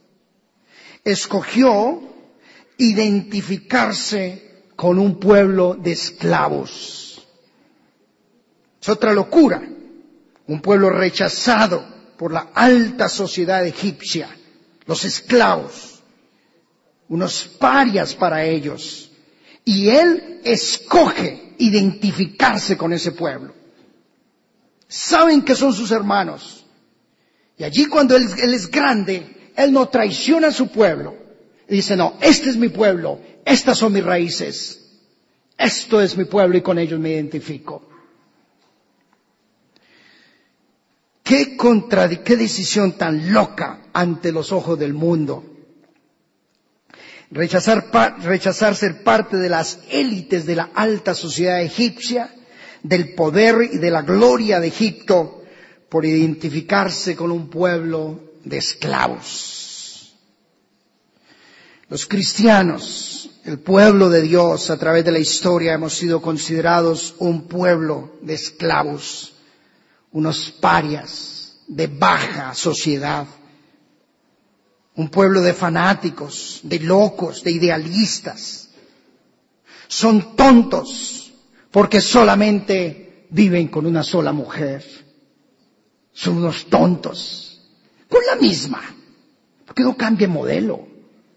[SPEAKER 2] Escogió identificarse con un pueblo de esclavos. Es otra locura. Un pueblo rechazado por la alta sociedad egipcia. Los esclavos. Unos parias para ellos. Y él escoge identificarse con ese pueblo. Saben que son sus hermanos. Y allí cuando él es grande, él no traiciona a su pueblo. Y dice, no, este es mi pueblo, estas son mis raíces. Esto es mi pueblo y con ellos me identifico. Qué decisión tan loca ante los ojos del mundo. Rechazar ser parte de las élites de la alta sociedad egipcia, del poder y de la gloria de Egipto, por identificarse con un pueblo de esclavos. Los cristianos, el pueblo de Dios, a través de la historia hemos sido considerados un pueblo de esclavos, unos parias de baja sociedad. Un pueblo de fanáticos, de locos, de idealistas. Son tontos porque solamente viven con una sola mujer. Son unos tontos. Con la misma. Porque no cambie modelo.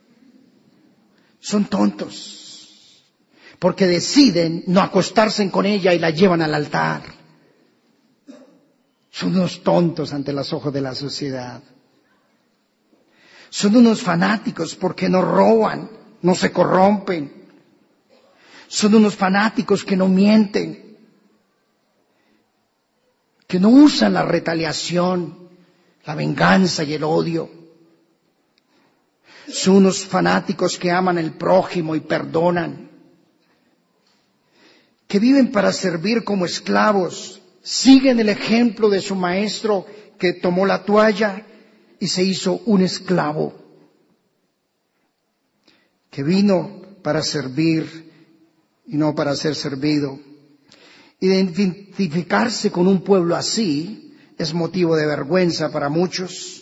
[SPEAKER 2] Son tontos. Porque deciden no acostarse con ella y la llevan al altar. Son unos tontos ante los ojos de la sociedad. Son unos fanáticos porque no roban, no se corrompen. Son unos fanáticos que no mienten, que no usan la retaliación, la venganza y el odio. Son unos fanáticos que aman al prójimo y perdonan, que viven para servir como esclavos, siguen el ejemplo de su maestro que tomó la toalla y se hizo un esclavo, que vino para servir y no para ser servido. Identificarse con un pueblo así es motivo de vergüenza para muchos.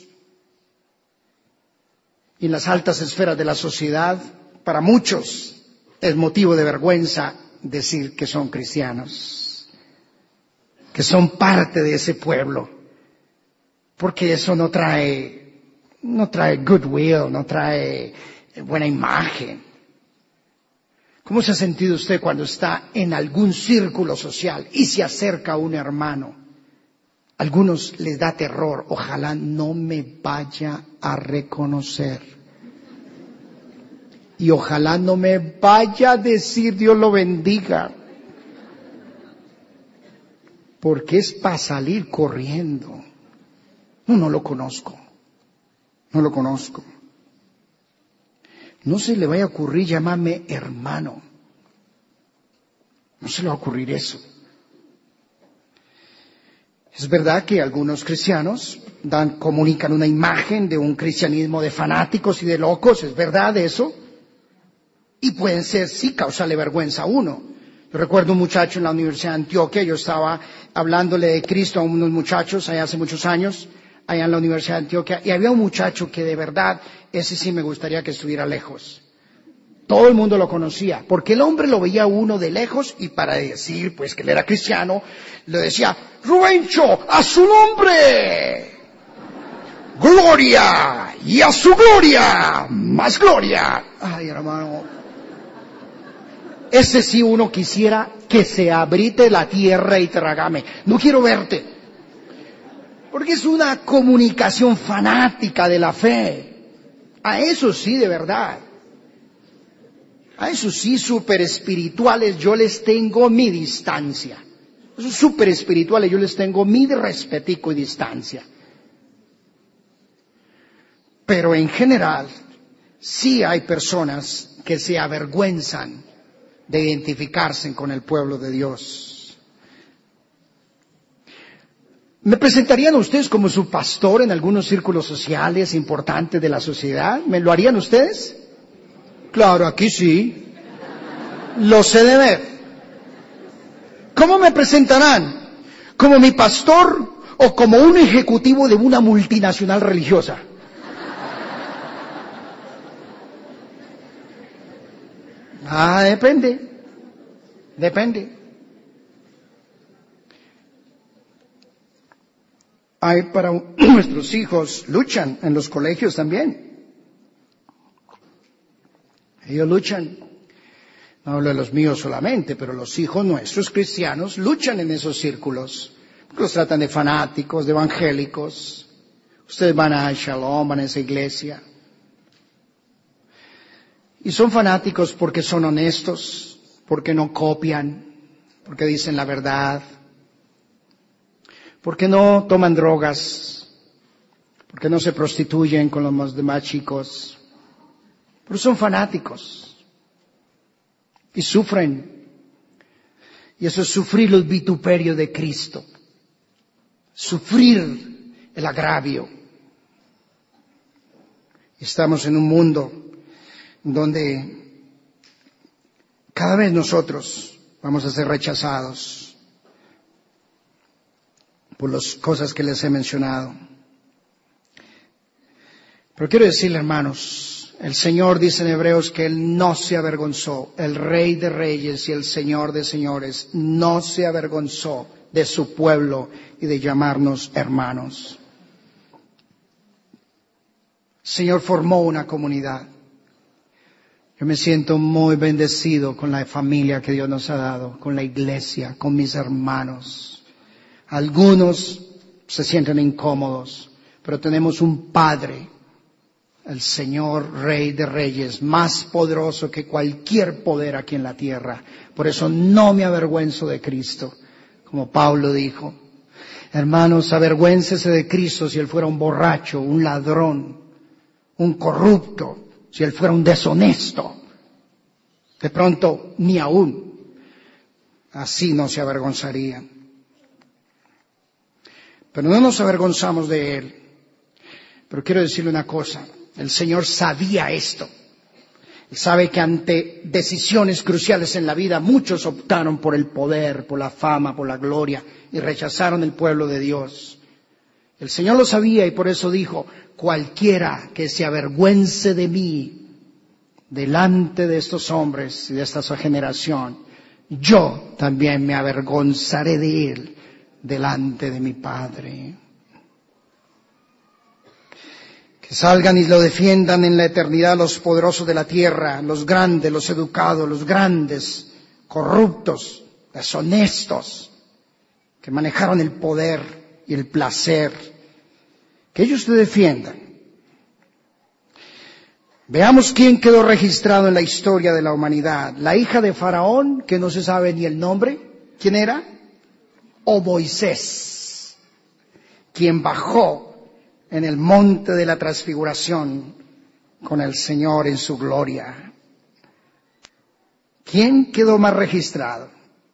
[SPEAKER 2] Y en las altas esferas de la sociedad, para muchos es motivo de vergüenza decir que son cristianos, que son parte de ese pueblo, porque eso no trae goodwill, no trae buena imagen. ¿Cómo se ha sentido usted cuando está en algún círculo social y se acerca a un hermano? A algunos les da terror, ojalá no me vaya a reconocer. Y ojalá no me vaya a decir Dios lo bendiga. Porque es para salir corriendo. No lo conozco. No lo conozco. No se le vaya a ocurrir llamarme hermano. No se le va a ocurrir eso. Es verdad que algunos cristianos comunican una imagen de un cristianismo de fanáticos y de locos, es verdad eso. Y pueden ser, sí, causarle vergüenza a uno. Yo recuerdo un muchacho en la Universidad de Antioquia, yo estaba hablándole de Cristo a unos muchachos allá hace muchos años, allá en la Universidad de Antioquia, y había un muchacho que de verdad, ese sí me gustaría que estuviera lejos. Todo el mundo lo conocía, porque el hombre lo veía a uno de lejos y para decir pues que él era cristiano, le decía, Rubencho, a su nombre, gloria, y a su gloria, más gloria. Ay, hermano, ese sí uno quisiera que se abrite la tierra y tragame. No quiero verte. Porque es una comunicación fanática de la fe. A eso sí, de verdad. A esos sí, súper espirituales, yo les tengo mi distancia. Esos súper espirituales, yo les tengo mi respetico y distancia. Pero en general, sí hay personas que se avergüenzan de identificarse con el pueblo de Dios. ¿Me presentarían ustedes como su pastor en algunos círculos sociales importantes de la sociedad? ¿Me lo harían ustedes? Claro, aquí sí. Lo sé de ver. ¿Cómo me presentarán? ¿Como mi pastor o como un ejecutivo de una multinacional religiosa? Depende. Hay para nuestros hijos, luchan en los colegios también. Ellos luchan. No hablo de los míos solamente, pero los hijos nuestros cristianos luchan en esos círculos. Los tratan de fanáticos, de evangélicos. Ustedes van a Shalom, van a esa iglesia. Y son fanáticos porque son honestos, porque no copian, porque dicen la verdad, porque no toman drogas, porque no se prostituyen con los demás chicos. Pero son fanáticos y sufren. Y eso es sufrir los vituperios de Cristo, sufrir el agravio. Estamos en un mundo donde cada vez nosotros vamos a ser rechazados por las cosas que les he mencionado. Pero quiero decirle, hermanos, el Señor dice en Hebreos que Él no se avergonzó, el Rey de Reyes y el Señor de Señores, no se avergonzó de su pueblo y de llamarnos hermanos. El Señor formó una comunidad. Yo me siento muy bendecido con la familia que Dios nos ha dado, con la iglesia, con mis hermanos. Algunos se sienten incómodos, pero tenemos un Padre, el Señor Rey de Reyes, más poderoso que cualquier poder aquí en la tierra. Por eso no me avergüenzo de Cristo, como Pablo dijo. Hermanos, avergüéncese de Cristo si Él fuera un borracho, un ladrón, un corrupto, si Él fuera un deshonesto. De pronto, ni aún así no se avergonzarían. Pero no nos avergonzamos de Él. Pero quiero decirle una cosa, el Señor sabía esto. Él sabe que ante decisiones cruciales en la vida, muchos optaron por el poder, por la fama, por la gloria, y rechazaron el pueblo de Dios. El Señor lo sabía y por eso dijo, cualquiera que se avergüence de mí delante de estos hombres y de esta generación, yo también me avergonzaré de él delante de mi Padre. Que salgan y lo defiendan en la eternidad los poderosos de la tierra, los grandes, los educados, los grandes, corruptos, deshonestos, que manejaron el poder y el placer. Que ellos te defiendan. Veamos quién quedó registrado en la historia de la humanidad. La hija de Faraón, que no se sabe ni el nombre. ¿Quién era? O Moisés, quien bajó en el monte de la transfiguración con el Señor en su gloria. ¿Quién quedó más registrado?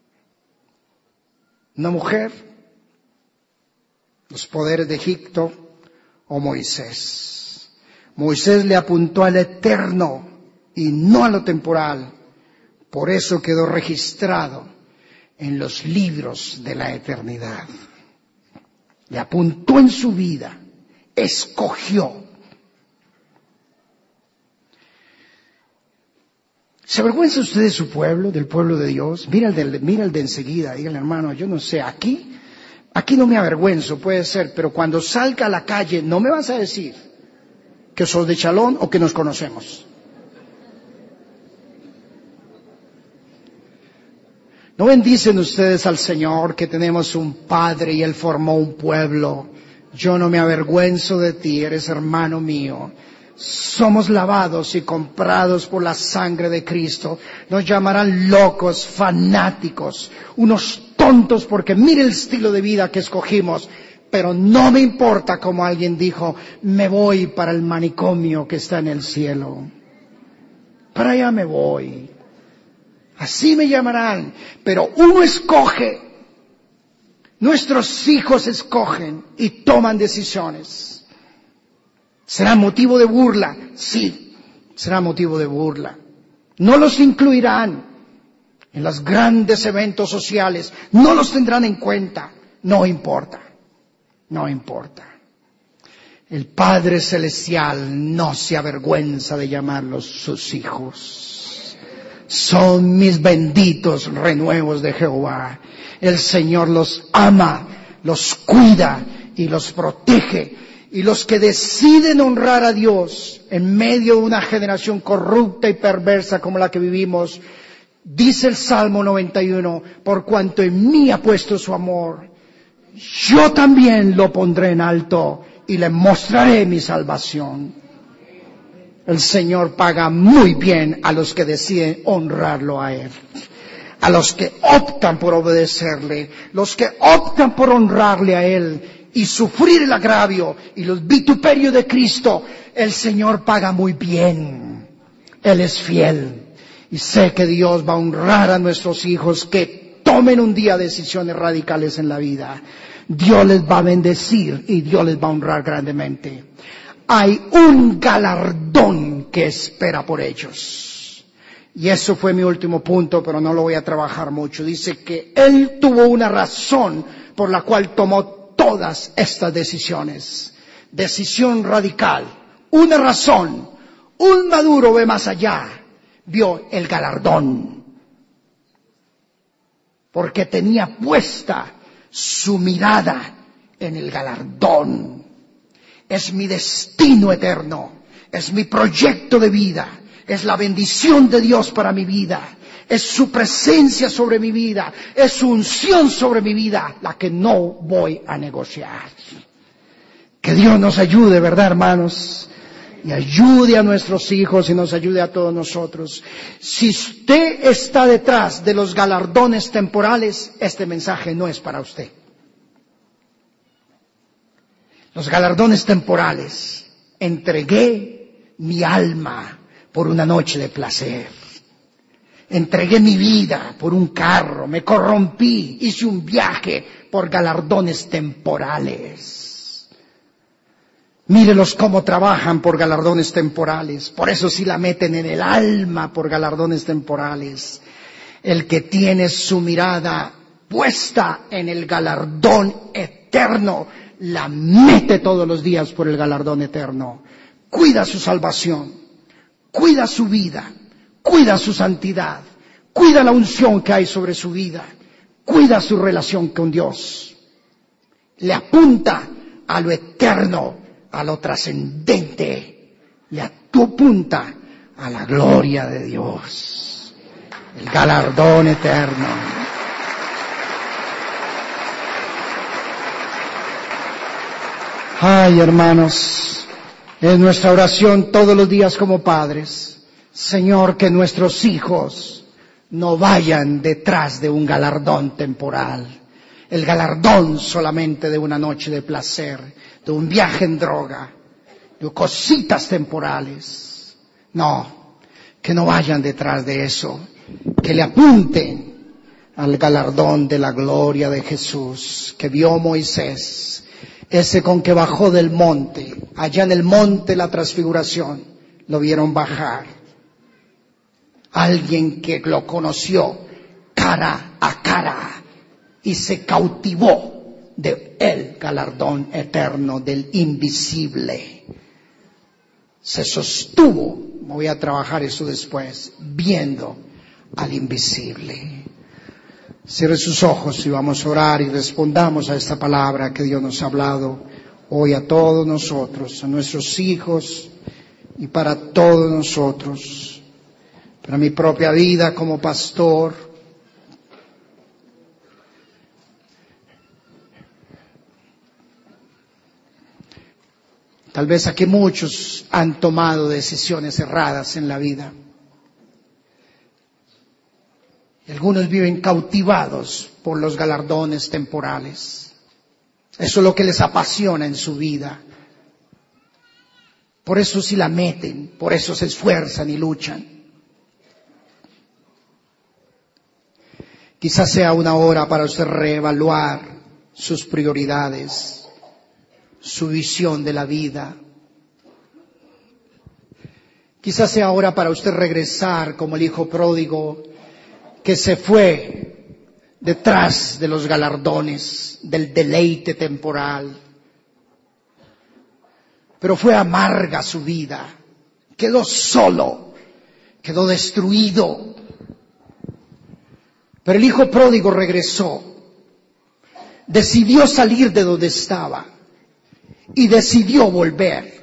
[SPEAKER 2] ¿Una mujer? ¿Los poderes de Egipto o Moisés? Moisés le apuntó al eterno y no a lo temporal. Por eso quedó registrado en los libros de la eternidad. Le apuntó en su vida. Escogió. ¿Se avergüenza usted de su pueblo, del pueblo de Dios? Mira el de enseguida, dígale, hermano, yo no sé, aquí no me avergüenzo, puede ser, pero cuando salga a la calle no me vas a decir que sos de Chalón o que nos conocemos. ¿No bendicen ustedes al Señor que tenemos un Padre y Él formó un pueblo? Yo no me avergüenzo de ti, eres hermano mío. Somos lavados y comprados por la sangre de Cristo. Nos llamarán locos, fanáticos, unos tontos porque mire el estilo de vida que escogimos. Pero no me importa, como alguien dijo, me voy para el manicomio que está en el cielo. Para allá me voy. Así me llamarán. Pero uno escoge. Nuestros hijos escogen y toman decisiones. ¿Será motivo de burla? Sí, será motivo de burla. No los incluirán en los grandes eventos sociales. No los tendrán en cuenta. No importa. No importa. El Padre Celestial no se avergüenza de llamarlos sus hijos. Son mis benditos renuevos de Jehová. El Señor los ama, los cuida y los protege. Y los que deciden honrar a Dios en medio de una generación corrupta y perversa como la que vivimos, dice el Salmo 91, por cuanto en mí ha puesto su amor, yo también lo pondré en alto y le mostraré mi salvación. El Señor paga muy bien a los que deciden honrarlo a Él. A los que optan por obedecerle, los que optan por honrarle a Él y sufrir el agravio y los vituperios de Cristo, el Señor paga muy bien. Él es fiel. Y sé que Dios va a honrar a nuestros hijos que tomen un día decisiones radicales en la vida. Dios les va a bendecir y Dios les va a honrar grandemente. Hay un galardón que espera por ellos. Y eso fue mi último punto, pero no lo voy a trabajar mucho. Dice que Él tuvo una razón por la cual tomó todas estas decisiones. Decisión radical. Una razón. Un maduro ve más allá. Vio el galardón. Porque tenía puesta su mirada en el galardón. Es mi destino eterno. Es mi proyecto de vida. Es la bendición de Dios para mi vida. Es su presencia sobre mi vida. Es su unción sobre mi vida, la que no voy a negociar. Que Dios nos ayude, ¿verdad, hermanos? Y ayude a nuestros hijos y nos ayude a todos nosotros. Si usted está detrás de los galardones temporales, este mensaje no es para usted. Los galardones temporales. Entregué mi alma por una noche de placer. Entregué mi vida por un carro, me corrompí, hice un viaje por galardones temporales. Mírelos cómo trabajan por galardones temporales. Por eso sí la meten en el alma por galardones temporales. El que tiene su mirada puesta en el galardón eterno, la mete todos los días por el galardón eterno. Cuida su salvación, cuida su vida, cuida su santidad, cuida la unción que hay sobre su vida, cuida su relación con Dios. Le apunta a lo eterno, a lo trascendente, le apunta a la gloria de Dios, el galardón eterno. Ay, hermanos, es nuestra oración todos los días como padres, Señor, que nuestros hijos no vayan detrás de un galardón temporal, el galardón solamente de una noche de placer, de un viaje en droga, de cositas temporales. No, que no vayan detrás de eso, que le apunten al galardón de la gloria de Jesús que vio Moisés, ese con que bajó del monte, allá en el monte la transfiguración, lo vieron bajar. Alguien que lo conoció cara a cara y se cautivó de el galardón eterno del invisible. Se sostuvo, voy a trabajar eso después, viendo al invisible. Cierre sus ojos y vamos a orar y respondamos a esta palabra que Dios nos ha hablado hoy a todos nosotros, a nuestros hijos y para todos nosotros. Para mi propia vida como pastor, tal vez aquí muchos han tomado decisiones erradas en la vida. Algunos viven cautivados por los galardones temporales. Eso es lo que les apasiona en su vida. Por eso sí la meten, por eso se esfuerzan y luchan. Quizás sea una hora para usted reevaluar sus prioridades, su visión de la vida. Quizás sea hora para usted regresar como el hijo pródigo que se fue detrás de los galardones, del deleite temporal. Pero fue amarga su vida, quedó solo, quedó destruido. Pero el hijo pródigo regresó, decidió salir de donde estaba y decidió volver.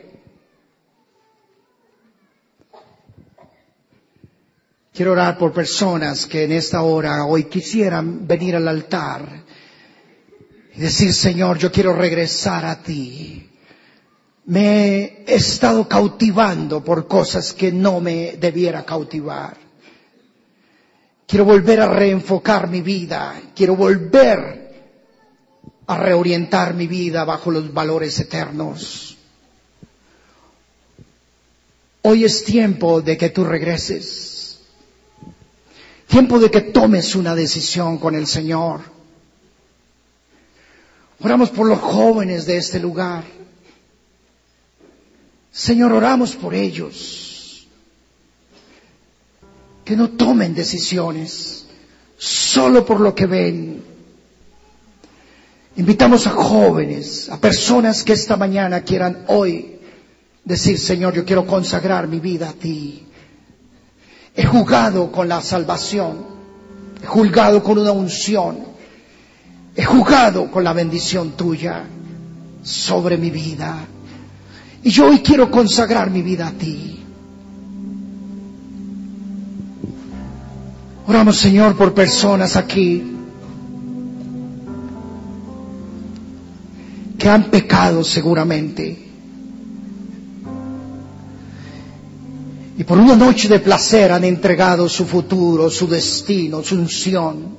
[SPEAKER 2] Quiero orar por personas que en esta hora hoy quisieran venir al altar y decir, Señor, yo quiero regresar a ti. Me he estado cautivando por cosas que no me debiera cautivar. Quiero volver a reenfocar mi vida. Quiero volver a reorientar mi vida bajo los valores eternos. Hoy es tiempo de que tú regreses. Tiempo de que tomes una decisión con el Señor. Oramos por los jóvenes de este lugar. Señor, oramos por ellos. Que no tomen decisiones solo por lo que ven. Invitamos a jóvenes, a personas que esta mañana quieran hoy decir, Señor, yo quiero consagrar mi vida a ti. He jugado con la salvación, he jugado con una unción, he jugado con la bendición tuya sobre mi vida. Y yo hoy quiero consagrar mi vida a ti. Oramos, Señor, por personas aquí que han pecado seguramente. Y por una noche de placer han entregado su futuro, su destino, su unción.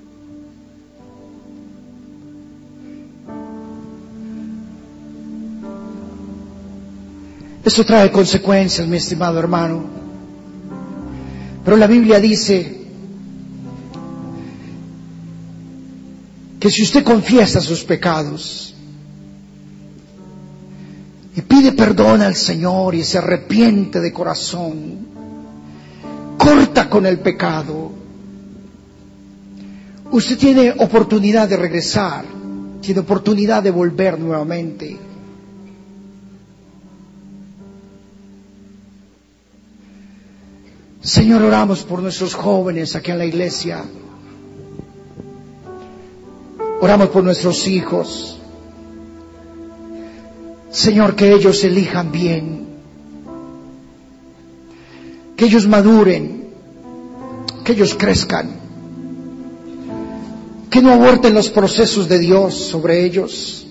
[SPEAKER 2] Eso trae consecuencias, mi estimado hermano. Pero la Biblia dice que si usted confiesa sus pecados y pide pide perdón al Señor y se arrepiente de corazón, corta con el pecado, usted tiene oportunidad de regresar, tiene oportunidad de volver nuevamente. Señor, oramos por nuestros jóvenes aquí en la iglesia. Oramos por nuestros hijos. Señor, que ellos elijan bien, que ellos maduren, que ellos crezcan, que no aborten los procesos de Dios sobre ellos,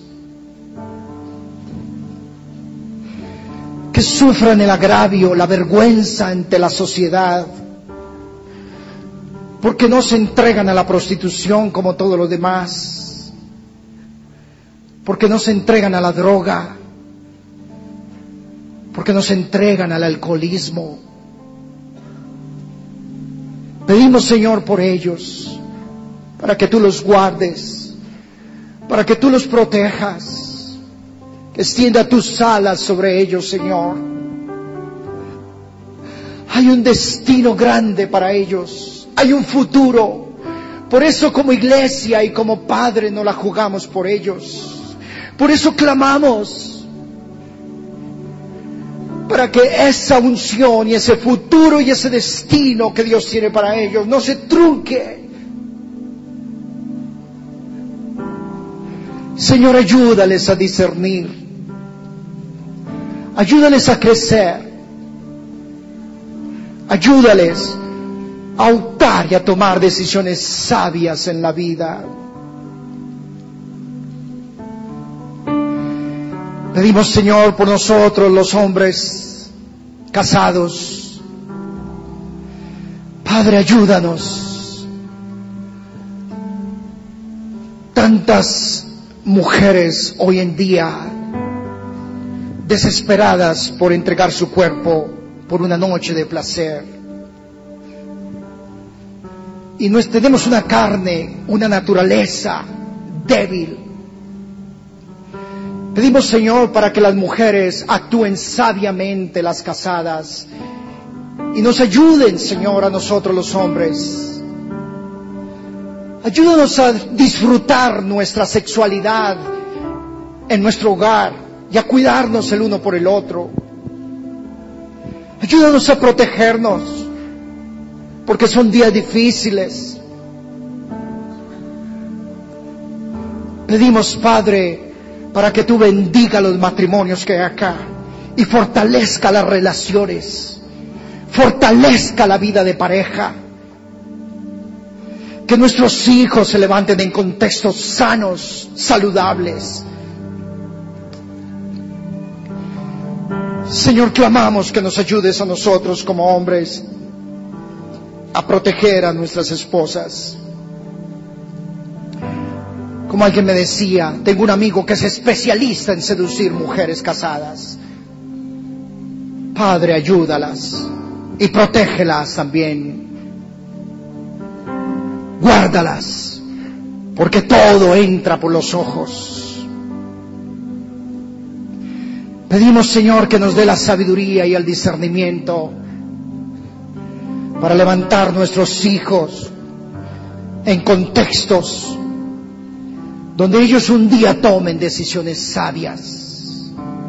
[SPEAKER 2] que sufran el agravio, la vergüenza ante la sociedad, porque no se entregan a la prostitución como todos los demás, porque no se entregan a la droga, porque no se entregan al alcoholismo. Pedimos, Señor, por ellos, para que tú los guardes, para que tú los protejas, que extienda tus alas sobre ellos, Señor. Hay un destino grande para ellos, hay un futuro. Por eso como iglesia y como padre no la jugamos por ellos. Por eso clamamos para que esa unción y ese futuro y ese destino que Dios tiene para ellos no se trunque. Señor, ayúdales a discernir, ayúdales a crecer, ayúdales a optar y a tomar decisiones sabias en la vida. Pedimos, Señor, por nosotros los hombres casados. Padre, ayúdanos. Tantas mujeres hoy en día desesperadas por entregar su cuerpo por una noche de placer. Y tenemos una carne, una naturaleza débil. Pedimos, Señor, para que las mujeres actúen sabiamente, las casadas, y nos ayuden, Señor, a nosotros los hombres. Ayúdanos a disfrutar nuestra sexualidad en nuestro hogar y a cuidarnos el uno por el otro. Ayúdanos a protegernos, porque son días difíciles. Pedimos, Padre, para que tú bendiga los matrimonios que hay acá y fortalezca las relaciones, fortalezca la vida de pareja. Que nuestros hijos se levanten en contextos sanos, saludables. Señor, clamamos que nos ayudes a nosotros como hombres a proteger a nuestras esposas. Como alguien me decía, tengo un amigo que es especialista en seducir mujeres casadas. Padre, ayúdalas y protégelas también. Guárdalas, porque todo entra por los ojos. Pedimos, Señor, que nos dé la sabiduría y el discernimiento para levantar nuestros hijos en contextos donde ellos un día tomen decisiones sabias.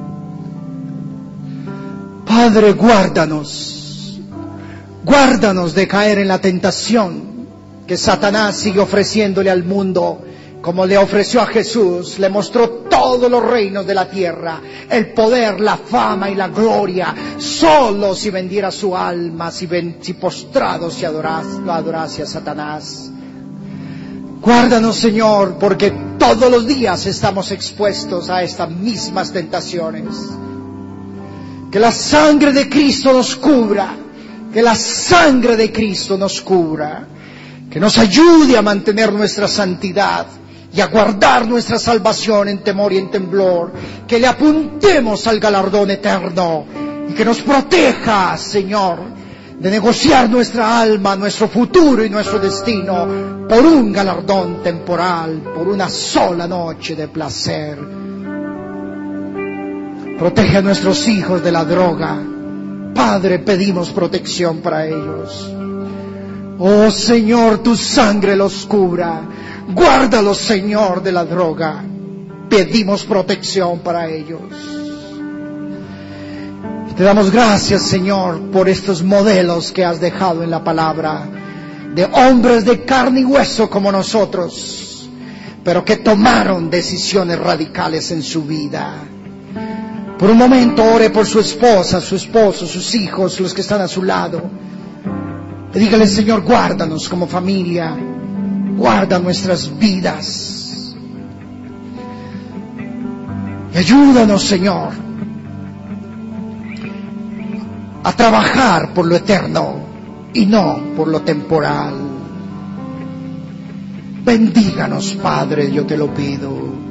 [SPEAKER 2] Padre, guárdanos de caer en la tentación que Satanás sigue ofreciéndole al mundo, como le ofreció a Jesús. Le mostró todos los reinos de la tierra, el poder, la fama y la gloria, solo si vendiera su alma, si postrado se adorase a Satanás. Guárdanos, Señor, porque todos los días estamos expuestos a estas mismas tentaciones. Que la sangre de Cristo nos cubra, que la sangre de Cristo nos cubra, que nos ayude a mantener nuestra santidad y a guardar nuestra salvación en temor y en temblor, que le apuntemos al galardón eterno y que nos proteja, Señor, de negociar nuestra alma, nuestro futuro y nuestro destino por un galardón temporal, por una sola noche de placer. Protege a nuestros hijos de la droga. Padre, pedimos protección para ellos. Oh Señor, tu sangre los cubra. Guárdalos, Señor, de la droga. Pedimos protección para ellos. Te damos gracias, Señor, por estos modelos que has dejado en la palabra, de hombres de carne y hueso como nosotros, pero que tomaron decisiones radicales en su vida. Por un momento ore por su esposa, su esposo, sus hijos, los que están a su lado. Y dígale, Señor, guárdanos como familia, guarda nuestras vidas. Y ayúdanos, Señor, a trabajar por lo eterno y no por lo temporal. Bendíganos, Padre, yo te lo pido.